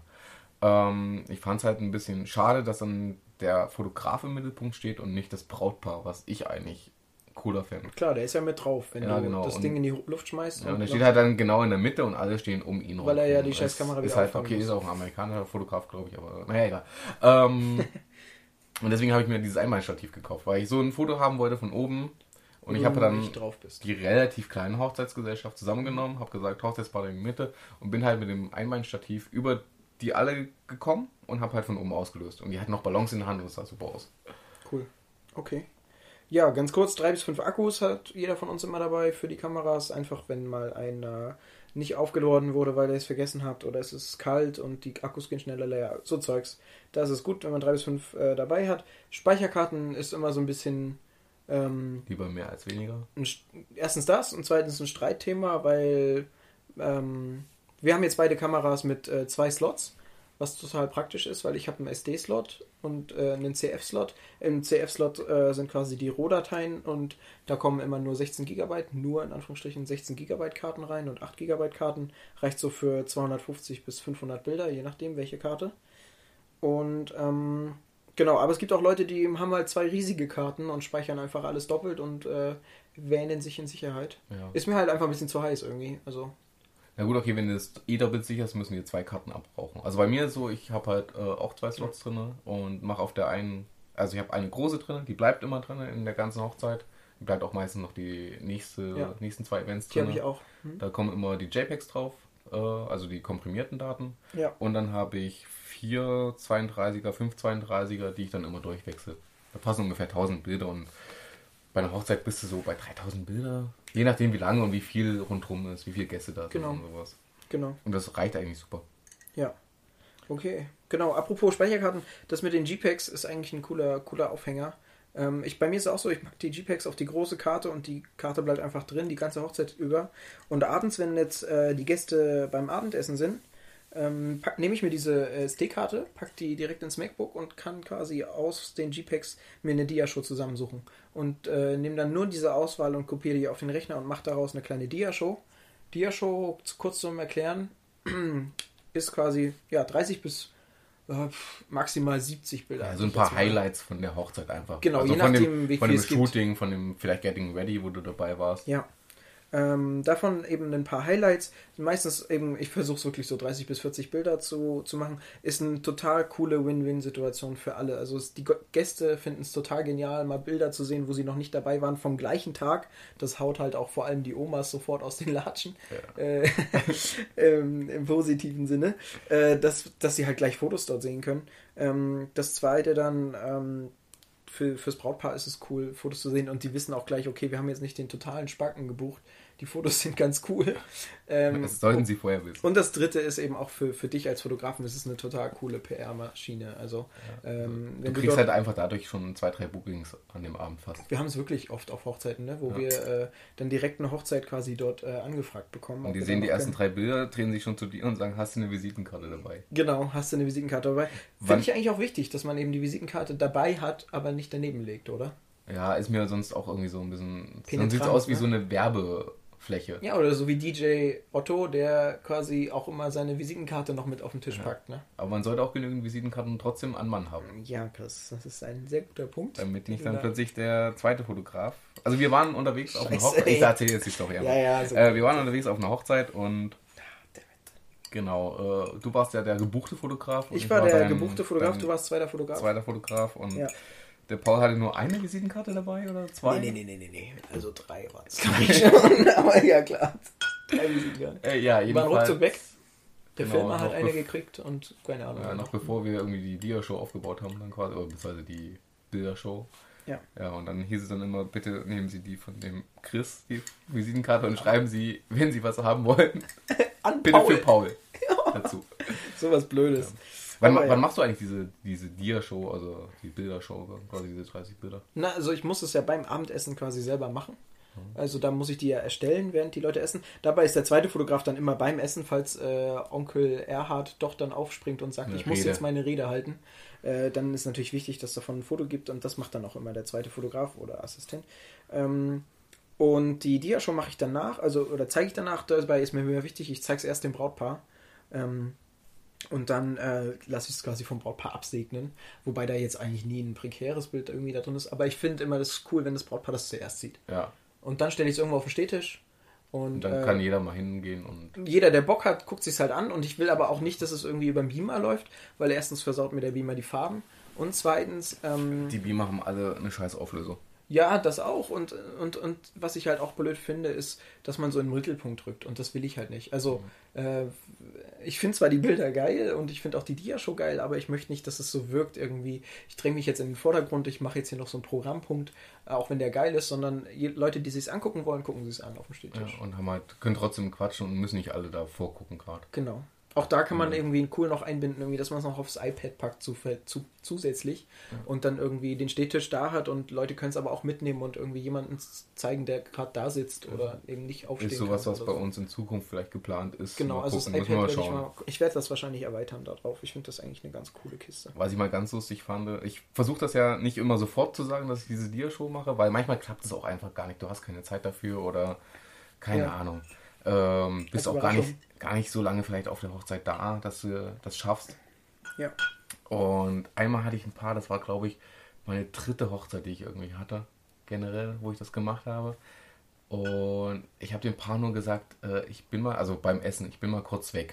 Ähm, ich fand es halt ein bisschen schade, dass dann der Fotograf im Mittelpunkt steht und nicht das Brautpaar, was ich eigentlich cooler fände. Klar, der ist ja mit drauf, wenn ja, du genau. das und, Ding in die Luft schmeißt. Ja, und der steht halt dann genau in der Mitte und alle stehen um ihn rum. Weil er ja die scheiß Kamera wieder ist halt, okay, muss. Ist auch ein amerikanischer Fotograf, glaube ich, aber naja, egal. Ähm, und deswegen habe ich mir dieses Einbeinstativ gekauft, weil ich so ein Foto haben wollte von oben. Und ich habe dann die relativ kleine Hochzeitsgesellschaft zusammengenommen, habe gesagt, Hochzeitspaar in die Mitte und bin halt mit dem Einbeinstativ über die alle gekommen und habe halt von oben ausgelöst. Und die hatten noch Ballons in der Hand und es sah super aus. Cool. Okay. Ja, ganz kurz, drei bis fünf Akkus hat jeder von uns immer dabei für die Kameras. Einfach, wenn mal einer nicht aufgeladen wurde, weil ihr es vergessen habt oder es ist kalt und die Akkus gehen schneller leer. So Zeugs. Da ist es gut, wenn man drei bis fünf äh, dabei hat. Speicherkarten ist immer so ein bisschen... Ähm, Lieber mehr als weniger. Ein, erstens das und zweitens ein Streitthema, weil ähm, wir haben jetzt beide Kameras mit äh, zwei Slots, was total praktisch ist, weil ich habe einen S D-Slot und äh, einen C F-Slot. Im C F-Slot äh, sind quasi die Rohdateien und da kommen immer nur sechzehn Gigabyte, nur in Anführungsstrichen sechzehn Gigabyte Karten rein und acht Gigabyte Karten. Reicht so für zweihundertfünfzig bis fünfhundert Bilder, je nachdem welche Karte. Und ähm, genau, aber es gibt auch Leute, die haben halt zwei riesige Karten und speichern einfach alles doppelt und äh, wähnen sich in Sicherheit. Ja. Ist mir halt einfach ein bisschen zu heiß irgendwie. Also. Na gut, okay, wenn du das eh doppelt sicherst, müssen wir zwei Karten abbrauchen. Also bei mir ist so, ich habe halt äh, auch zwei Slots ja. drin und mache auf der einen, also ich habe eine große drin, die bleibt immer drin in der ganzen Hochzeit. Die bleibt auch meistens noch die nächste, ja. nächsten zwei Events drin. Die habe ich auch. Hm. Da kommen immer die JPEGs drauf, äh, also die komprimierten Daten. Ja. Und dann habe ich vier zweiunddreißiger, fünf zweiunddreißiger, die ich dann immer durchwechsel. Da passen ungefähr tausend Bilder und bei einer Hochzeit bist du so bei dreitausend Bilder. Je nachdem wie lange und wie viel rundherum ist, wie viele Gäste da genau. sind und sowas. Genau. Und das reicht eigentlich super. Ja. Okay. Genau, apropos Speicherkarten, das mit den JPEGs ist eigentlich ein cooler, cooler Aufhänger. Ähm, ich, bei mir ist es auch so, ich pack die JPEGs auf die große Karte und die Karte bleibt einfach drin, die ganze Hochzeit über. Und abends, wenn jetzt äh, die Gäste beim Abendessen sind, Ähm, pack, nehme ich mir diese äh, S D-Karte, pack die direkt ins MacBook und kann quasi aus den JPEGs mir eine Diashow zusammensuchen. Und äh, nehme dann nur diese Auswahl und kopiere die auf den Rechner und mache daraus eine kleine Diashow. Diashow, kurz zum Erklären, ist quasi ja, dreißig bis äh, maximal siebzig Bilder. Ja, so ein paar Highlights von der Hochzeit einfach. Genau, also je von nachdem, dem, wie von viel dem es Shooting, gibt. von dem vielleicht Getting Ready, wo du dabei warst. Ja. Ähm, davon eben ein paar Highlights. Meistens eben, ich versuche es wirklich so dreißig bis vierzig Bilder zu, zu machen. Ist eine total coole Win-Win-Situation für alle. Also es, die Gäste finden es total genial, mal Bilder zu sehen, wo sie noch nicht dabei waren, vom gleichen Tag. Das haut halt auch vor allem die Omas sofort aus den Latschen. Ja. Äh, ähm, im positiven Sinne. Äh, dass, dass sie halt gleich Fotos dort sehen können. Ähm, das zweite dann... Ähm, Für, fürs Brautpaar ist es cool, Fotos zu sehen und die wissen auch gleich, okay, wir haben jetzt nicht den totalen Spacken gebucht, die Fotos sind ganz cool. Ähm, das sollten sie vorher wissen. Und das dritte ist eben auch für, für dich als Fotografen, das ist eine total coole P R-Maschine. Also, ja. ähm, du wenn kriegst du dort, halt einfach dadurch schon zwei, drei Bookings an dem Abend fast. Wir haben es wirklich oft auf Hochzeiten, ne, wo ja. wir äh, dann direkt eine Hochzeit quasi dort äh, angefragt bekommen. Und die sehen die ersten drei Bilder, drehen sich schon zu dir und sagen, hast du eine Visitenkarte dabei? Genau, hast du eine Visitenkarte dabei. Finde ich eigentlich auch wichtig, dass man eben die Visitenkarte dabei hat, aber nicht daneben legt, oder? Ja, ist mir sonst auch irgendwie so ein bisschen... Dann sieht es aus wie ne? so eine Werbefläche. Ja, oder so wie D J Otto, der quasi auch immer seine Visitenkarte noch mit auf den Tisch ja. packt. Ne? Aber man sollte auch genügend Visitenkarten trotzdem an Mann haben. Ja, das, das ist ein sehr guter Punkt. Damit nicht dann da. plötzlich der zweite Fotograf... Also wir waren unterwegs Scheiße, auf einer Hochzeit... Ich erzähle jetzt die Story ja, ja, so äh, Wir waren unterwegs auf einer Hochzeit und... Genau, äh, du warst ja der gebuchte Fotograf. Und ich war, war der dein, gebuchte Fotograf, du warst zweiter Fotograf. Zweiter Fotograf und ja. der Paul hatte nur eine Visitenkarte dabei oder zwei? Nee, nee, nee, nee, nee. Also drei waren es, glaube ich schon. Aber ja, klar. Drei Visitenkarten. Äh, ja, Die waren ruckzuck jedenfalls. weg. Der Genau, Filmer hat noch eine bef- gekriegt und keine Ahnung. Ja, noch bevor wir irgendwie die Dia-Show aufgebaut haben, dann quasi, oder beziehungsweise die Bildershow. Ja. Ja, und dann hieß es dann immer, bitte nehmen Sie die von dem Chris, die Visitenkarte, und schreiben Sie, wenn Sie was haben wollen, An bitte Paul. für Paul dazu. Sowas Blödes. Wann, Aber wann ja. machst du eigentlich diese, diese Dia-Show, also die Bildershow, quasi diese dreißig Bilder? Na, also ich muss es ja beim Abendessen quasi selber machen. Also da muss ich die ja erstellen, während die Leute essen. Dabei ist der zweite Fotograf dann immer beim Essen, falls äh, Onkel Erhard doch dann aufspringt und sagt, Eine ich muss Rede. jetzt meine Rede halten. Äh, dann ist natürlich wichtig, dass davon ein Foto gibt und das macht dann auch immer der zweite Fotograf oder Assistent. Ähm, und die Dia-Show mache ich danach, also oder zeige ich danach. Dabei ist mir mehr wichtig, ich zeige es erst dem Brautpaar. Ähm, Und dann äh, lasse ich es quasi vom Brautpaar absegnen. Wobei da jetzt eigentlich nie ein prekäres Bild irgendwie da drin ist. Aber ich finde immer das ist cool, wenn das Brautpaar das zuerst sieht. Ja. Und dann stelle ich es irgendwo auf den Stehtisch. Und, Und dann äh, kann jeder mal hingehen und. jeder, der Bock hat, guckt sich halt an. Und ich will aber auch nicht, dass es irgendwie über den Beamer läuft. Weil erstens versaut mir der Beamer die Farben. Und zweitens... Ähm, Die Beamer haben alle eine scheiß Auflösung. ja, das auch. Und, und, und was ich halt auch blöd finde, ist, dass man so in den Mittelpunkt rückt. Und das will ich halt nicht. Also, äh, ich finde zwar die Bilder geil und ich finde auch die Dia-Show geil, aber ich möchte nicht, dass es so wirkt irgendwie, ich dränge mich jetzt in den Vordergrund, ich mache jetzt hier noch so einen Programmpunkt, auch wenn der geil ist, sondern je, Leute, die sich angucken wollen, gucken sich es an auf dem Stehtisch. Ja, und haben halt, können trotzdem quatschen und müssen nicht alle da vorgucken gerade. Genau. Auch da kann man Mhm. irgendwie cool noch einbinden, irgendwie, dass man es noch aufs iPad packt zu, zu, zusätzlich Ja. und dann irgendwie den Stehtisch da hat und Leute können es aber auch mitnehmen und irgendwie jemanden zeigen, der gerade da sitzt oder eben nicht aufstehen Ist sowas, kann. was oder bei so. uns in Zukunft vielleicht geplant ist. Genau, Mal also gucken, das muss iPad man mal werde ich schauen. mal, ich werde das wahrscheinlich erweitern darauf. Ich finde das eigentlich eine ganz coole Kiste. Was ich mal ganz lustig fand, ich versuche das ja nicht immer sofort zu sagen, dass ich diese Dia-Show mache, weil manchmal klappt es auch einfach gar nicht. Du hast keine Zeit dafür oder keine Ja. Ahnung. Ähm, bist Als auch gar Überraschung. nicht, gar nicht so lange vielleicht auf der Hochzeit da, dass du das schaffst. Ja. Und einmal hatte ich ein paar, das war glaube ich meine dritte Hochzeit, die ich irgendwie hatte, generell, wo ich das gemacht habe. Und ich habe dem Paar nur gesagt, äh, ich bin mal, also beim Essen, ich bin mal kurz weg.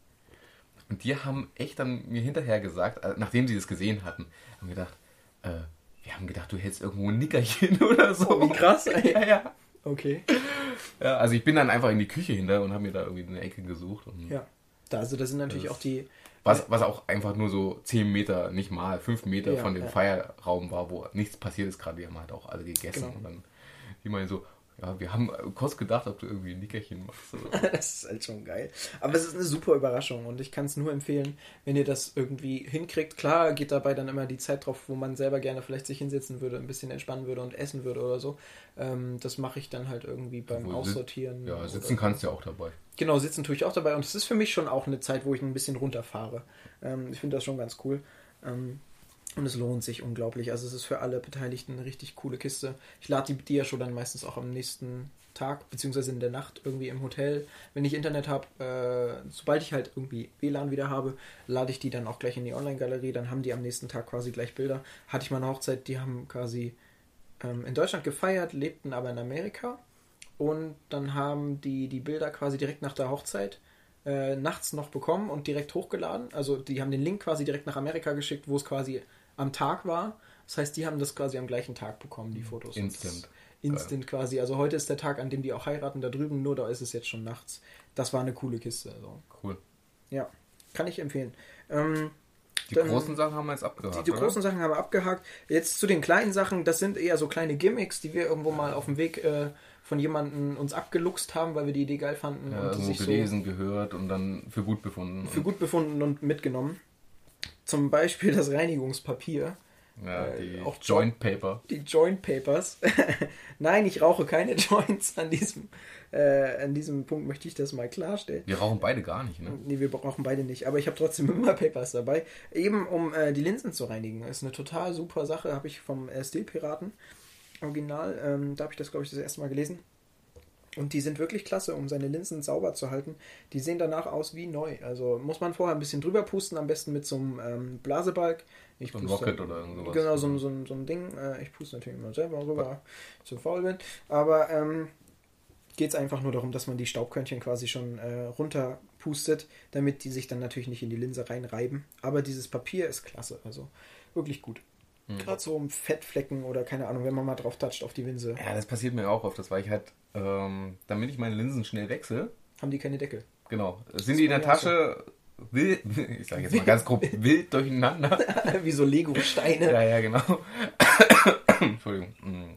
Und die haben echt dann mir hinterher gesagt, äh, nachdem sie das gesehen hatten, haben gedacht, äh, wir haben gedacht, du hältst irgendwo ein Nickerchen oder so. Oh, wie krass, ey. Ja, ja. Okay. Ja, also ich bin dann einfach in die Küche hinter und habe mir da irgendwie eine Ecke gesucht. Und Ja. Da, also da sind natürlich Das- auch die... was, was auch einfach nur so zehn Meter, nicht mal fünf Meter Ja, von dem ja. Feierraum war, wo nichts passiert ist gerade. Die haben halt auch alle gegessen. Genau. Und dann die meinen so, ja, wir haben kurz gedacht, ob du irgendwie ein Nickerchen machst. Oder? Das ist halt schon geil. Aber es ist eine super Überraschung und ich kann es nur empfehlen, wenn ihr das irgendwie hinkriegt. Klar geht dabei dann immer die Zeit drauf, wo man selber gerne vielleicht sich hinsetzen würde, ein bisschen entspannen würde und essen würde oder so. Ähm, das mache ich dann halt irgendwie beim Obwohl, sit- Aussortieren. Ja, oder- sitzen kannst du ja auch dabei. Genau, sitzen tue ich auch dabei und es ist für mich schon auch eine Zeit, wo ich ein bisschen runterfahre. Ähm, ich finde das schon ganz cool. Ähm, und es lohnt sich unglaublich. Also es ist für alle Beteiligten eine richtig coole Kiste. Ich lade die Dia-Show dann meistens auch am nächsten Tag, beziehungsweise in der Nacht irgendwie im Hotel. Wenn ich Internet habe, äh, sobald ich halt irgendwie W L A N wieder habe, lade ich die dann auch gleich in die Online-Galerie. Dann haben die am nächsten Tag quasi gleich Bilder. Hatte ich mal eine Hochzeit, die haben quasi ähm, in Deutschland gefeiert, lebten aber in Amerika. Und dann haben die die Bilder quasi direkt nach der Hochzeit äh, nachts noch bekommen und direkt hochgeladen. Also die haben den Link quasi direkt nach Amerika geschickt, wo es quasi am Tag war. Das heißt, die haben das quasi am gleichen Tag bekommen, die Fotos. Instant. Instant quasi. Also heute ist der Tag, an dem die auch heiraten da drüben, nur da ist es jetzt schon nachts. Das war eine coole Kiste. Also. Cool. Ja, kann ich empfehlen. Ähm, Die Dann- großen Sachen haben wir jetzt abgehakt, die, die oder? großen Sachen haben wir abgehakt. Jetzt zu den kleinen Sachen, das sind eher so kleine Gimmicks, die wir irgendwo mal auf dem Weg äh, von jemandem uns abgeluchst haben, weil wir die Idee geil fanden Ja, und die irgendwo sich so gelesen, gehört und dann für gut befunden. für gut befunden und mitgenommen. Zum Beispiel das Reinigungspapier, Ja, äh, die auch Joint Paper. die Joint Papers. Nein, ich rauche keine Joints an diesem, äh, an diesem Punkt möchte ich das mal klarstellen. Wir rauchen beide gar nicht, ne? Nee, wir brauchen beide nicht, aber ich habe trotzdem immer Papers dabei, eben um äh, die Linsen zu reinigen. Das ist eine total super Sache, habe ich vom äh, Stilpiraten Original, ähm, da habe ich das, glaube ich, das erste Mal gelesen. Und die sind wirklich klasse, um seine Linsen sauber zu halten. Die sehen danach aus wie neu. Also muss man vorher ein bisschen drüber pusten, am besten mit so einem ähm, Blasebalg. Ich So ein puste- Rocket oder irgend sowas. Genau, so, ein- so, ein- so ein Ding. Äh, ich puste natürlich immer selber rüber, weil ich zu faul bin. Aber ähm, geht es einfach nur darum, dass man die Staubkörnchen quasi schon äh, runterpustet, damit die sich dann natürlich nicht in die Linse reinreiben. Aber dieses Papier ist klasse, also wirklich gut. Hm. Gerade so um Fettflecken oder keine Ahnung, wenn man mal drauf toucht auf die Linse. Ja, das passiert mir auch oft, das weil ich halt, ähm, damit ich meine Linsen schnell wechsle. Haben die keine Deckel? Genau. Sind die in der Tasche so. wild, ich sage jetzt mal ganz grob, wild durcheinander. Wie so Lego-Steine. Ja, ja, genau. Entschuldigung.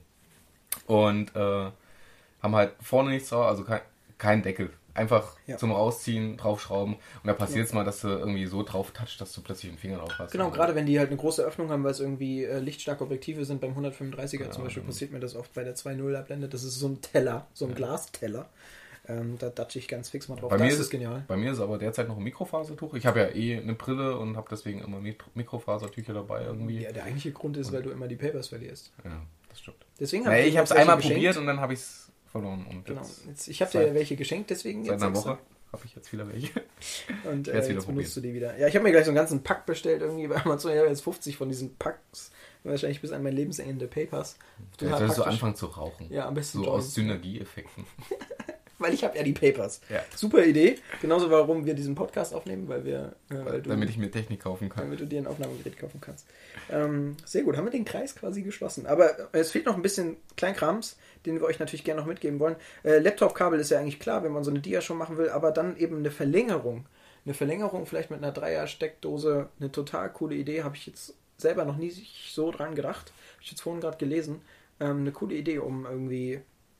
Und äh, haben halt vorne nichts drauf, also kein, kein Deckel. Einfach ja. zum Rausziehen, draufschrauben. Und da passiert es genau. mal, dass du irgendwie so drauf touchst, dass du plötzlich den Finger drauf hast. Genau, also. Gerade wenn die halt eine große Öffnung haben, weil es irgendwie äh, lichtstarke Objektive sind, beim hundertfünfunddreißiger ja, zum Beispiel, passiert mir das oft bei der zwei Komma nuller Blende. Das ist so ein Teller, so ein ja. Glasteller. Ähm, da datsche ich ganz fix mal drauf. Bei das mir ist es genial. Bei mir ist aber derzeit noch ein Mikrofasertuch. Ich habe ja eh eine Brille und habe deswegen immer Mikrofasertücher dabei irgendwie. Ja, der eigentliche Grund ist, und weil du immer die Papers verlierst. Ja, das stimmt. Deswegen naja, ich habe es einmal geschenkt. probiert und dann habe ich es verloren. Und genau. Jetzt, ich habe dir welche geschenkt, deswegen seit jetzt einer Woche habe ich jetzt wieder welche. Und äh, jetzt, jetzt benutzt du die wieder. Ja, ich habe mir gleich so einen ganzen Pack bestellt irgendwie bei Amazon. Ich habe jetzt fünfzig von diesen Packs. Wahrscheinlich bis an mein Lebensende Papers. Ja, jetzt solltest du anfangen zu rauchen. Ja, am besten so aus Synergieeffekten. Weil ich habe ja die Papers. Ja. Super Idee. Genauso warum wir diesen Podcast aufnehmen, weil wir... Äh, weil du, damit ich mir Technik kaufen kann. Damit du dir ein Aufnahmegerät kaufen kannst. Ähm, sehr gut, haben wir den Kreis quasi geschlossen. Aber es fehlt noch ein bisschen Kleinkrams, den wir euch natürlich gerne noch mitgeben wollen. Äh, Laptop-Kabel ist ja eigentlich klar, wenn man so eine Dia-Show machen will, aber dann eben eine Verlängerung. Eine Verlängerung vielleicht mit einer Dreier-Steckdose. Eine total coole Idee, habe ich jetzt selber noch nie so dran gedacht. Habe ich jetzt vorhin gerade gelesen. Ähm, eine coole Idee, um irgendwie...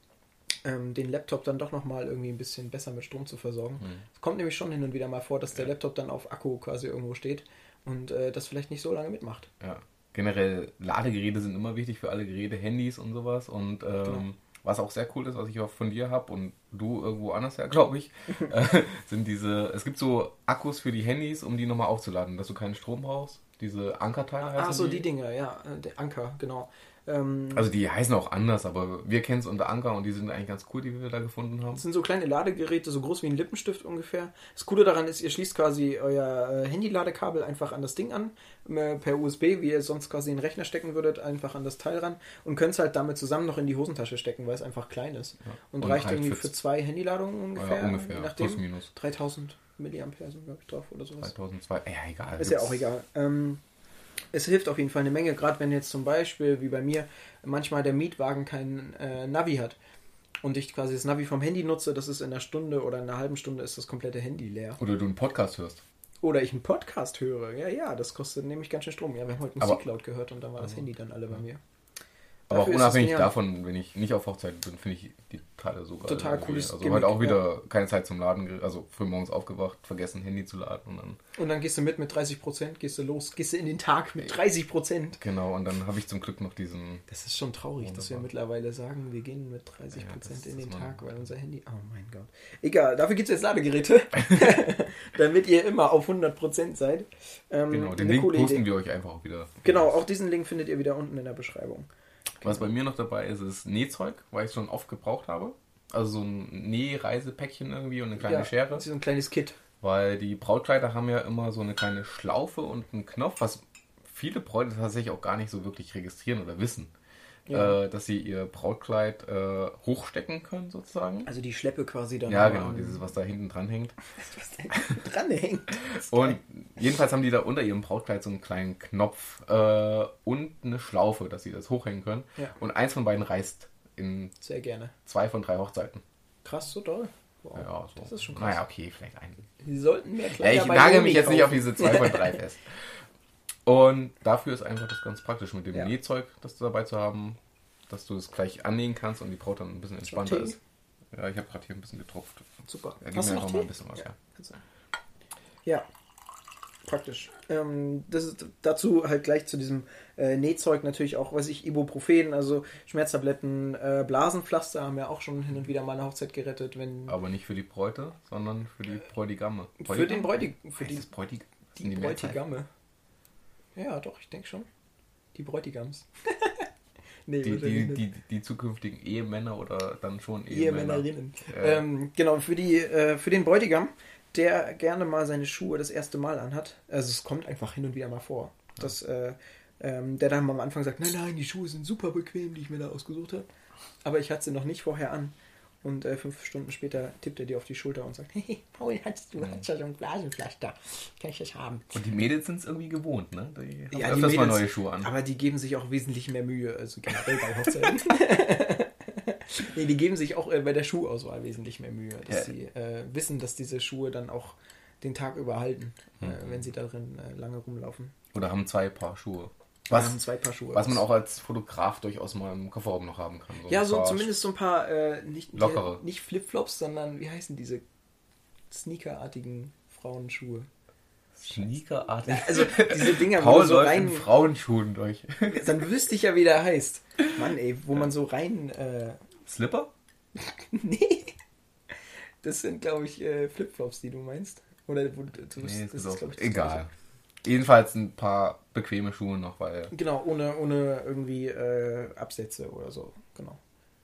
den Laptop dann doch nochmal irgendwie ein bisschen besser mit Strom zu versorgen. Es mhm. kommt nämlich schon hin und wieder mal vor, dass der ja. Laptop dann auf Akku quasi irgendwo steht und äh, das vielleicht nicht so lange mitmacht. Ja, generell Ladegeräte sind immer wichtig für alle Geräte, Handys und sowas und ähm, genau. was auch sehr cool ist, was ich auch von dir habe und du irgendwo anders her, glaube ich, äh, sind diese, es gibt so Akkus für die Handys, um die nochmal aufzuladen, dass du keinen Strom brauchst. Diese Ankerteile heißen Ach so, die, die Dinger, ja, der Anker, genau. Also die heißen auch anders, aber wir kennen es unter Anker und die sind eigentlich ganz cool, die wir da gefunden haben. Das sind so kleine Ladegeräte, so groß wie ein Lippenstift ungefähr. Das Coole daran ist, ihr schließt quasi euer Handy-Ladekabel einfach an das Ding an, per U S B, wie ihr sonst quasi in den Rechner stecken würdet, einfach an das Teil ran und könnt es halt damit zusammen noch in die Hosentasche stecken, weil es einfach klein ist. Ja. Und, und reicht irgendwie für, für zwei Handyladungen ungefähr. Ja, ungefähr, nachdem, plus minus. dreitausend Milliampere sind, glaube ich, drauf oder sowas. dreitausendzwei, ja egal. Ist ja auch egal. Ähm, Es hilft auf jeden Fall eine Menge, gerade wenn jetzt zum Beispiel, wie bei mir, manchmal der Mietwagen kein äh, Navi hat und ich quasi das Navi vom Handy nutze, das ist in einer Stunde oder in einer halben Stunde ist das komplette Handy leer. Oder du einen Podcast hörst. Oder ich einen Podcast höre. Ja, ja, das kostet nämlich ganz schön Strom. Ja, wir haben heute Musik laut gehört und dann war das Handy dann alle bei mir. Aber auch unabhängig davon, wenn ich nicht auf Hochzeit bin, finde ich die Teile sogar total cooles Also Gimmick, heute auch wieder ja. keine Zeit zum Laden, also früh morgens aufgewacht, vergessen Handy zu laden und dann... Und dann gehst du mit mit dreißig Prozent, gehst du los, gehst du in den Tag mit dreißig Prozent. Genau, und dann habe ich zum Glück noch diesen... Das ist schon traurig, wunderbar. Dass wir mittlerweile sagen, wir gehen mit dreißig Prozent ja, in den Tag, weil unser Handy... Oh mein Gott. Egal, dafür gibt es jetzt Ladegeräte, damit ihr immer auf hundert Prozent seid. Ähm, genau, den Link posten Idee. wir euch einfach auch wieder. Genau, auch diesen Link findet ihr wieder unten in der Beschreibung. Was bei mir noch dabei ist, ist Nähzeug, weil ich es schon oft gebraucht habe. Also so ein Nähreisepäckchen irgendwie und eine kleine ja, Schere. Das ist so ein kleines Kit. Weil die Brautkleider haben ja immer so eine kleine Schlaufe und einen Knopf, was viele Bräute tatsächlich auch gar nicht so wirklich registrieren oder wissen. Ja. Äh, dass sie ihr Brautkleid äh, hochstecken können sozusagen. Also die Schleppe quasi dann. Ja, genau, dieses, was da hinten dran hängt. Was da hinten dran hängt. Und jedenfalls haben die da unter ihrem Brautkleid so einen kleinen Knopf äh, und eine Schlaufe, dass sie das hochhängen können. Ja. Und eins von beiden reißt in sehr gerne. zwei von drei Hochzeiten. Krass, so doll. Wow. Ja, so. Das ist schon krass. Naja, okay, vielleicht einen. Sie sollten mehr Kleider ja, ich nagel mich jetzt kaufen. Nicht auf diese zwei von drei fest. Und dafür ist einfach das ganz praktisch mit dem ja. Nähzeug, das dabei zu haben, dass du es gleich annähen kannst und die Braut dann ein bisschen entspannter ist. Ja, ich habe gerade hier ein bisschen getropft. Super. Ja, gib mir einfach mal ein bisschen was, ja. Ja, ja. Praktisch. Ähm, das ist dazu halt gleich zu diesem äh, Nähzeug natürlich auch, weiß ich, Ibuprofen, also Schmerztabletten, äh, Blasenpflaster haben ja auch schon hin und wieder mal eine Hochzeit gerettet. Wenn Aber nicht für die Bräute, sondern für die Bräutigamme. Bräutigam? Für den Bräutigam. Für die, Bräutig die, die Bräutigamme. Ja, doch, ich denke schon. Die Bräutigams. Nee, die, die, die, die zukünftigen Ehemänner oder dann schon Ehemänner. Ehemännerinnen. Äh. Ähm, genau, für, die, äh, für den Bräutigam, der gerne mal seine Schuhe das erste Mal anhat. Also es kommt einfach hin und wieder mal vor, ja. dass äh, ähm, der dann am Anfang sagt, nein, nein, die Schuhe sind super bequem, die ich mir da ausgesucht habe. Aber ich hatte sie noch nicht vorher an. Und äh, fünf Stunden später tippt er dir auf die Schulter und sagt, hey, Paul, hast du Mhm. hast ja so ein Blasenpflaster. Kann ich das haben? Und die Mädels sind es irgendwie gewohnt, ne? Die haben Ja, die öfters mal Mädels- neue Schuhe an. Aber die geben sich auch wesentlich mehr Mühe, also generell bei Hochzeiten. Nee, die geben sich auch äh, bei der Schuhauswahl wesentlich mehr Mühe, dass Ja. sie äh, wissen, dass diese Schuhe dann auch den Tag über halten, Mhm. äh, wenn sie darin äh, lange rumlaufen. Oder haben zwei Paar Schuhe. Wir Was, haben zwei Paar Schuhe. was man auch als Fotograf durchaus mal im Kofferraum noch haben kann. Ja, ein so paar zumindest so ein paar, äh, nicht, Lockere. nicht Flipflops, sondern wie heißen diese sneakerartigen Frauenschuhe? Sneakerartig. Also diese Dinger, wo Paul du so läuft rein... in Frauenschuhen durch. Dann wüsste ich ja, wie der heißt. Mann, ey, wo man so rein... Äh, Slipper? nee. Das sind, glaube ich, äh, Flipflops, die du meinst. Oder wo du... du Nee, das ist auch, glaub ich, das egal. Jedenfalls ein paar bequeme Schuhe noch, weil... Genau, ohne, ohne irgendwie äh, Absätze oder so. Genau.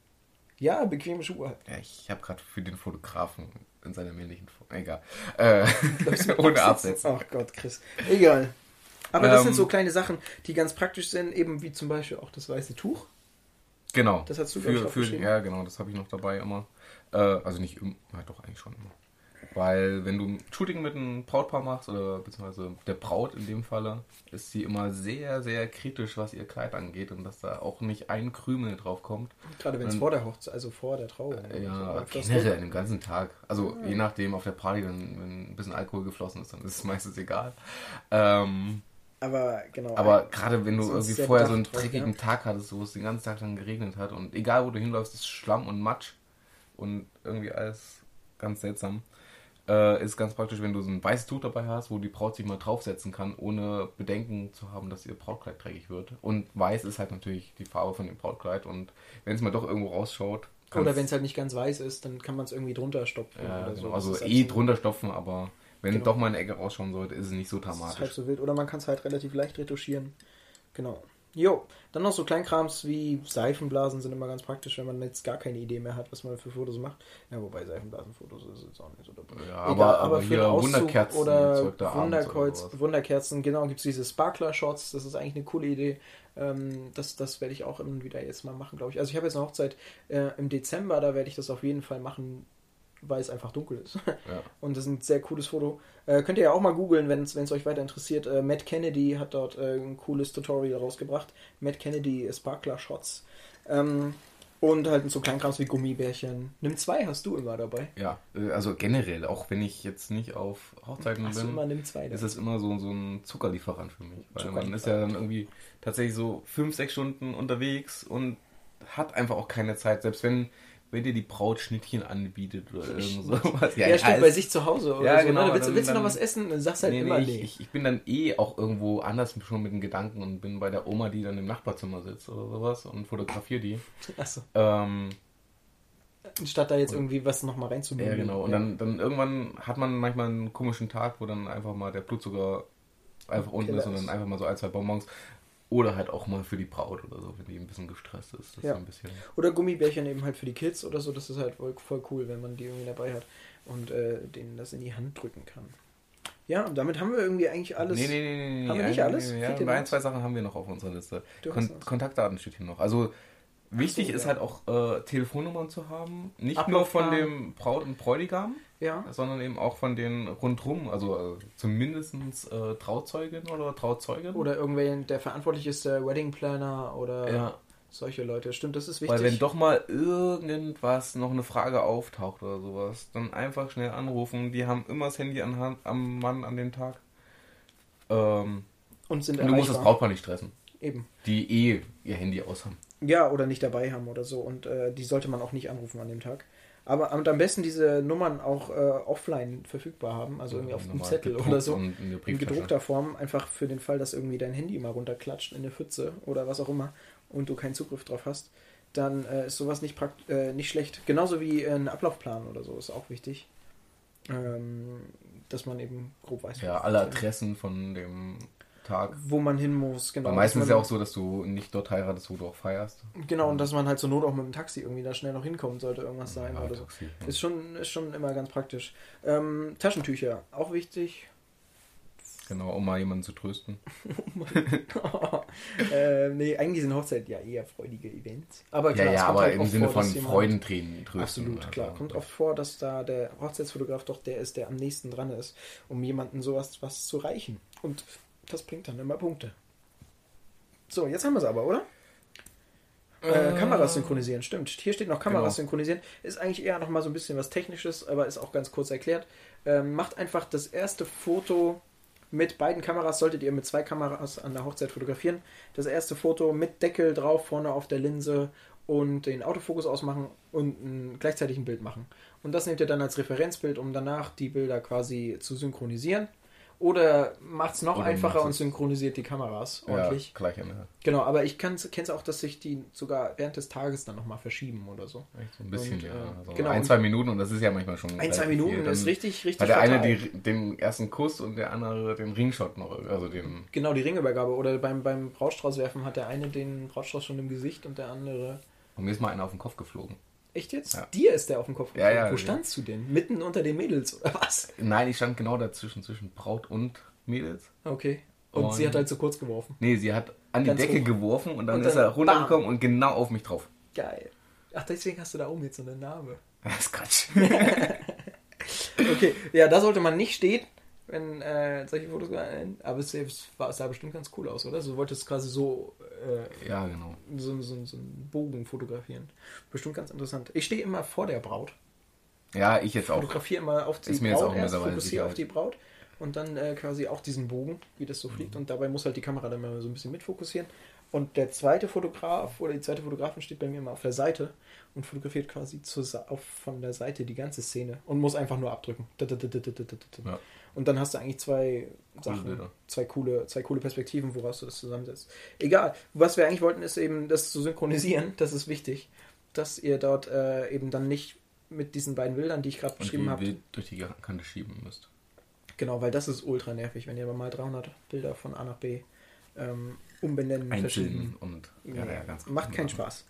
Ja, bequeme Schuhe halt. Ja, ich habe gerade für den Fotografen in seiner männlichen Form... Egal. Äh, Mit ohne Absätzen. Absätze. Ach Gott, Chris. Egal. Aber das Ähm, sind so kleine Sachen, die ganz praktisch sind, eben wie zum Beispiel auch das weiße Tuch. Genau. Das hast du, glaub ich, für, für, aufgeschrieben. Ja, genau, das habe ich noch dabei immer. Äh, also nicht immer, ja, doch eigentlich schon immer. Weil wenn du ein Shooting mit einem Brautpaar machst, oder beziehungsweise der Braut in dem Falle, ist sie immer sehr, sehr kritisch, was ihr Kleid angeht und dass da auch nicht ein Krümel drauf kommt. Gerade wenn es Und- vor der Hochzeit, also vor der Trauung. Äh, Ja, oder so. generell den ganzen Tag. Also je nachdem auf der Party, wenn, wenn ein bisschen Alkohol geflossen ist, dann ist es meistens egal. Ähm, Aber genau. aber gerade wenn du Sonst irgendwie sehr vorher so einen bedacht drauf, dreckigen ja. Tag hattest, wo es den ganzen Tag dann geregnet hat und egal wo du hinläufst, ist Schlamm und Matsch und irgendwie alles ganz seltsam. Äh, ist ganz praktisch, wenn du so ein weißes Tuch dabei hast, wo die Braut sich mal draufsetzen kann, ohne Bedenken zu haben, dass ihr Brautkleid dreckig wird. Und weiß ist halt natürlich die Farbe von dem Brautkleid und wenn es mal doch irgendwo rausschaut, Oder kann's- wenn es halt nicht ganz weiß ist, dann kann man es irgendwie drunter stopfen ja, oder genau. so. Das Also ist halt eh so- drunter stopfen, aber wenn Genau. doch mal eine Ecke rausschauen sollte, ist es nicht so Das ist dramatisch. halb so wild. Oder man kann es halt relativ leicht retuschieren. Genau. Jo, dann noch so Kleinkrams wie Seifenblasen sind immer ganz praktisch, wenn man jetzt gar keine Idee mehr hat, was man für Fotos macht. Ja, wobei Seifenblasenfotos ist jetzt auch nicht so dabei. Ja, aber, aber, für hier einen Auszug Wunderkerzen oder Zeug da abends oder Wunderkreuz, sowas. Wunderkerzen, genau, gibt es diese Sparkler-Shots, das ist eigentlich eine coole Idee. Ähm, das das werde ich auch immer wieder jetzt mal machen, glaube ich. Also ich habe jetzt eine Hochzeit äh, im Dezember, da werde ich das auf jeden Fall machen, weil es einfach dunkel ist. Ja. Und das ist ein sehr cooles Foto. Äh, könnt ihr ja auch mal googeln, wenn es euch weiter interessiert. Äh, Matt Kennedy hat dort äh, ein cooles Tutorial rausgebracht. Matt Kennedy Sparkler Shots. Ähm, und halt so Kleinkrams wie Gummibärchen. Nimm zwei hast du immer dabei. Ja, äh, also generell, auch wenn ich jetzt nicht auf Hochzeiten Hast du bin, immer nimm zwei ist dabei. es immer so, so ein Zuckerlieferant für mich. Weil man Zuckerlieferant. ist ja dann irgendwie tatsächlich so fünf, sechs Stunden unterwegs und hat einfach auch keine Zeit, selbst wenn, wenn dir die Braut Schnittchen anbietet oder irgend sowas. Ja, stimmt, ist- bei sich zu Hause oder Ja, so. genau, Ne? Willst, du- dann- willst du noch dann- was essen? Dann sagst halt Nee, immer nee, nee. ich, ich, ich bin dann eh auch irgendwo anders schon mit den Gedanken und bin bei der Oma, die dann im Nachbarzimmer sitzt oder sowas und fotografiere die. Achso. Ähm, Anstatt da jetzt irgendwie was nochmal reinzubringen. ja, genau. Und dann, dann irgendwann hat man manchmal einen komischen Tag, wo dann einfach mal der Blutzucker einfach unten Killer ist und dann ist. einfach mal so ein, zwei Bonbons. Oder halt auch mal für die Braut oder so, wenn die ein bisschen gestresst ist. Das Ja. ist so ein bisschen. Oder Gummibärchen eben halt für die Kids oder so. Das ist halt voll, voll cool, wenn man die irgendwie dabei hat und äh, denen das in die Hand drücken kann. Ja, und damit haben wir irgendwie eigentlich alles. Nee, nee, nee, nee, nee. Haben wir nicht Ein- alles? Ja, Fehlt dir noch ein, was? zwei Sachen haben wir noch auf unserer Liste. Du hast Kon was. Kontaktdaten steht hier noch. Also wichtig so, ist ja. halt auch äh, Telefonnummern zu haben. Nicht nur von Ablaufplan. dem Braut und Bräutigam, Ja. sondern eben auch von den rundrum. Also äh, zumindest äh, Trauzeugin oder Trauzeugin. Oder irgendwer, der verantwortlich ist, der Wedding Planner oder ja. solche Leute. Stimmt, das ist wichtig. Weil wenn doch mal irgendwas, noch eine Frage auftaucht oder sowas, dann einfach schnell anrufen. Die haben immer das Handy an, Hand- am Mann an dem Tag. Ähm, und sind und du musst das erreichbar. Brautpaar nicht stressen. Eben. Die eh ihr Handy aus haben. Ja, oder nicht dabei haben oder so. Und äh, die sollte man auch nicht anrufen an dem Tag. Aber und am besten diese Nummern auch äh, offline verfügbar haben, also irgendwie auf einem Normal Zettel gedruckt oder so. und in der In Brieftasche. gedruckter Form, einfach für den Fall, dass irgendwie dein Handy mal runterklatscht in eine Pfütze oder was auch immer und du keinen Zugriff drauf hast, dann äh, ist sowas nicht, prakt äh, nicht schlecht. Genauso wie äh, ein Ablaufplan oder so ist auch wichtig. Ähm, dass man eben grob weiß, Ja, alle Adressen von dem Tag. wo man hin muss. Genau, Weil meistens dass ist ja man- auch so, dass du nicht dort heiratest, wo du auch feierst. Genau, und dass man halt zur Not auch mit dem Taxi irgendwie da schnell noch hinkommen sollte, irgendwas sein Ja, oder so. Taxi. Ist schon, ist schon immer ganz praktisch. Ähm, Taschentücher, auch wichtig. Genau, um mal jemanden zu trösten. äh, nee, eigentlich sind Hochzeiten ja eher freudige Events. Aber klar, ja, ja, es kommt aber halt im oft Sinne vor, von dass jemand- Freudentränen trösten. Absolut, also. klar. Kommt oft vor, dass da der Hochzeitsfotograf doch der ist, der am nächsten dran ist, um jemandem sowas was zu reichen. Und das bringt dann immer Punkte. So, jetzt haben wir es aber, oder? Äh, Kameras synchronisieren, stimmt. Hier steht noch Kameras Genau. synchronisieren. Ist eigentlich eher noch mal so ein bisschen was Technisches, aber ist auch ganz kurz erklärt. Ähm, macht einfach das erste Foto mit beiden Kameras, solltet ihr mit zwei Kameras an der Hochzeit fotografieren. Das erste Foto mit Deckel drauf, vorne auf der Linse und den Autofokus ausmachen und ein, gleichzeitig ein Bild machen. Und das nehmt ihr dann als Referenzbild, um danach die Bilder quasi zu synchronisieren. Oder macht es noch Oder einfacher macht's und es- synchronisiert die Kameras ordentlich. Ja, gleich an der. Genau, aber ich kenne es auch, dass sich die sogar während des Tages dann nochmal verschieben oder so. Echt so ein bisschen, Und, ja. äh, So genau, ein, und- zwei Minuten und das ist ja manchmal schon. Ein, zwei relativ Minuten viel. Dann ist richtig, richtig hat der eine fatal. die, den ersten Kuss und der andere den Ringshot noch. Also den. Genau, die Ringübergabe. Oder beim, beim Brautstrauß werfen hat der eine den Brautstrauß schon im Gesicht und der andere... Und mir ist mal einer auf den Kopf geflogen. Echt jetzt? Ja. Dir ist der auf dem Kopf Ja, ja, Wo ja. standst du denn? Mitten unter den Mädels oder was? Nein, ich stand genau dazwischen, zwischen Braut und Mädels. Okay. Und, Und- sie hat halt zu kurz geworfen. Nee, sie hat an die Ganz Decke hoch. geworfen und dann Und ist dann er runtergekommen und genau auf mich drauf. Geil. Ach, deswegen hast du da oben jetzt so eine Narbe. Das ist Quatsch. Okay, ja, da sollte man nicht stehen, wenn äh, solche Fotos gemacht. Aber es, es war- es sah bestimmt ganz cool aus, oder? Du wolltest quasi so, äh, Ja, genau. so, so, so einen Bogen fotografieren. Bestimmt ganz interessant. Ich stehe immer vor der Braut. Ja, ich jetzt auch. Fotografiere immer auf die Ist mir jetzt Braut auch erst, mittlerweile fokussiere auf Sicherheit. die Braut und dann äh, quasi auch diesen Bogen, wie das so Mhm. fliegt. Und dabei muss halt die Kamera dann mal so ein bisschen mitfokussieren. Und der zweite Fotograf oder die zweite Fotografin steht bei mir immer auf der Seite und fotografiert quasi zur, Sa- auf, von der Seite die ganze Szene und muss einfach nur abdrücken. Ja. Und dann hast du eigentlich zwei Coole Sachen, Bilder. zwei coole, zwei coole Perspektiven, woraus du das zusammensetzt. Egal, was wir eigentlich wollten, ist eben das zu synchronisieren. Das ist wichtig, dass ihr dort äh, eben dann nicht mit diesen beiden Bildern, die ich gerade Und beschrieben die habe, wild durch die Kante schieben müsst. genau, weil das ist ultra nervig, wenn ihr mal dreihundert Bilder von A nach B ähm, umbenennen, Einzeln verschieben. und. Nee, Ja, ja, ganz macht keinen genau. Spaß.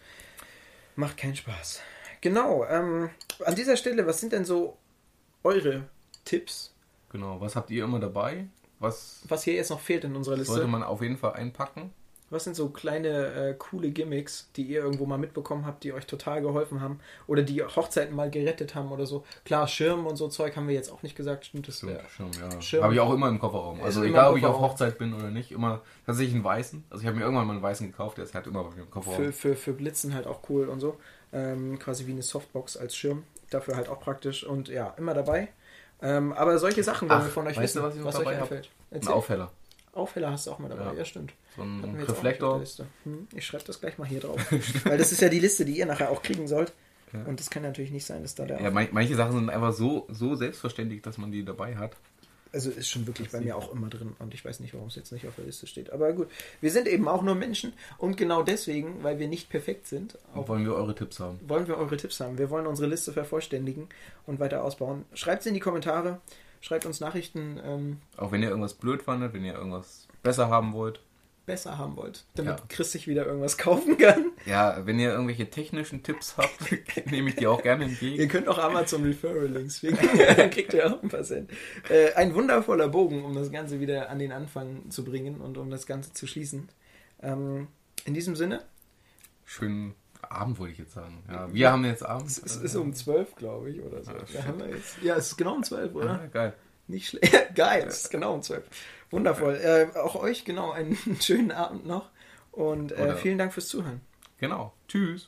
Macht keinen Spaß. Genau, ähm, an dieser Stelle, was sind denn so eure Tipps, Genau. Was habt ihr immer dabei? Was was hier jetzt noch fehlt in unserer Liste? sollte man auf jeden Fall einpacken? Was sind so kleine, äh, coole Gimmicks, die ihr irgendwo mal mitbekommen habt, die euch total geholfen haben oder die Hochzeiten mal gerettet haben oder so? Klar, Schirm und so Zeug haben wir jetzt auch nicht gesagt, stimmt das? Stimmt, Ja. schon, ja. Schirm. Habe ich auch immer im Kofferraum. Ist Also immer egal, im ob ich auf Kofferraum. Hochzeit bin oder nicht, immer tatsächlich einen weißen. Also ich habe mir irgendwann mal einen weißen gekauft, der ist halt immer bei mir im Kofferraum. Für, für, für Blitzen halt auch cool und so. Ähm, quasi wie eine Softbox als Schirm. Dafür halt auch praktisch und ja, immer dabei. Ähm, aber solche Sachen wollen Ach, wir von euch weißt wissen, du, was ich noch euch dabei hab? einfällt. Ein Erzähl. Aufheller. Aufheller hast du auch mal dabei, ja, Ja. stimmt. So ein Hatten wir jetzt auch Reflektor. nicht auf der Liste. Hm, ich schreibe das gleich mal hier drauf. Weil das ist ja die Liste, die ihr nachher auch kriegen sollt. Ja. Und das kann natürlich nicht sein, dass da der... Ja, man, manche Sachen sind einfach so, so selbstverständlich, dass man die dabei hat. Also ist schon wirklich Das bei sieht mir man. auch immer drin und ich weiß nicht, warum es jetzt nicht auf der Liste steht. Aber gut, wir sind eben auch nur Menschen und genau deswegen, weil wir nicht perfekt sind, Und auch wollen wir eure Tipps haben. wollen wir eure Tipps haben. Wir wollen unsere Liste vervollständigen und weiter ausbauen. Schreibt es in die Kommentare, schreibt uns Nachrichten, ähm, Auch wenn ihr irgendwas blöd fandet, wenn ihr irgendwas besser haben wollt. besser haben wollt, damit Ja. Chris sich wieder irgendwas kaufen kann. Ja, wenn ihr irgendwelche technischen Tipps habt, nehme ich die auch gerne Ihr entgegen. könnt auch Amazon Referral Links schicken, dann kriegt ihr auch ein paar Cent. Äh, ein wundervoller Bogen, um das Ganze wieder an den Anfang zu bringen und um das Ganze zu schließen. Ähm, in diesem Sinne, Schönen Abend, wollte ich jetzt sagen. Ja, wir haben jetzt Abend. es ist um zwölf, glaube ich, oder so. Ah, Da shit. haben wir jetzt, ja, es ist genau um zwölf, oder? Ah, geil. Nicht schlecht. Geil, es ist genau um zwölf. Wundervoll. Äh, auch euch genau einen schönen Abend noch und äh, Oder- vielen Dank fürs Zuhören. Genau. Tschüss.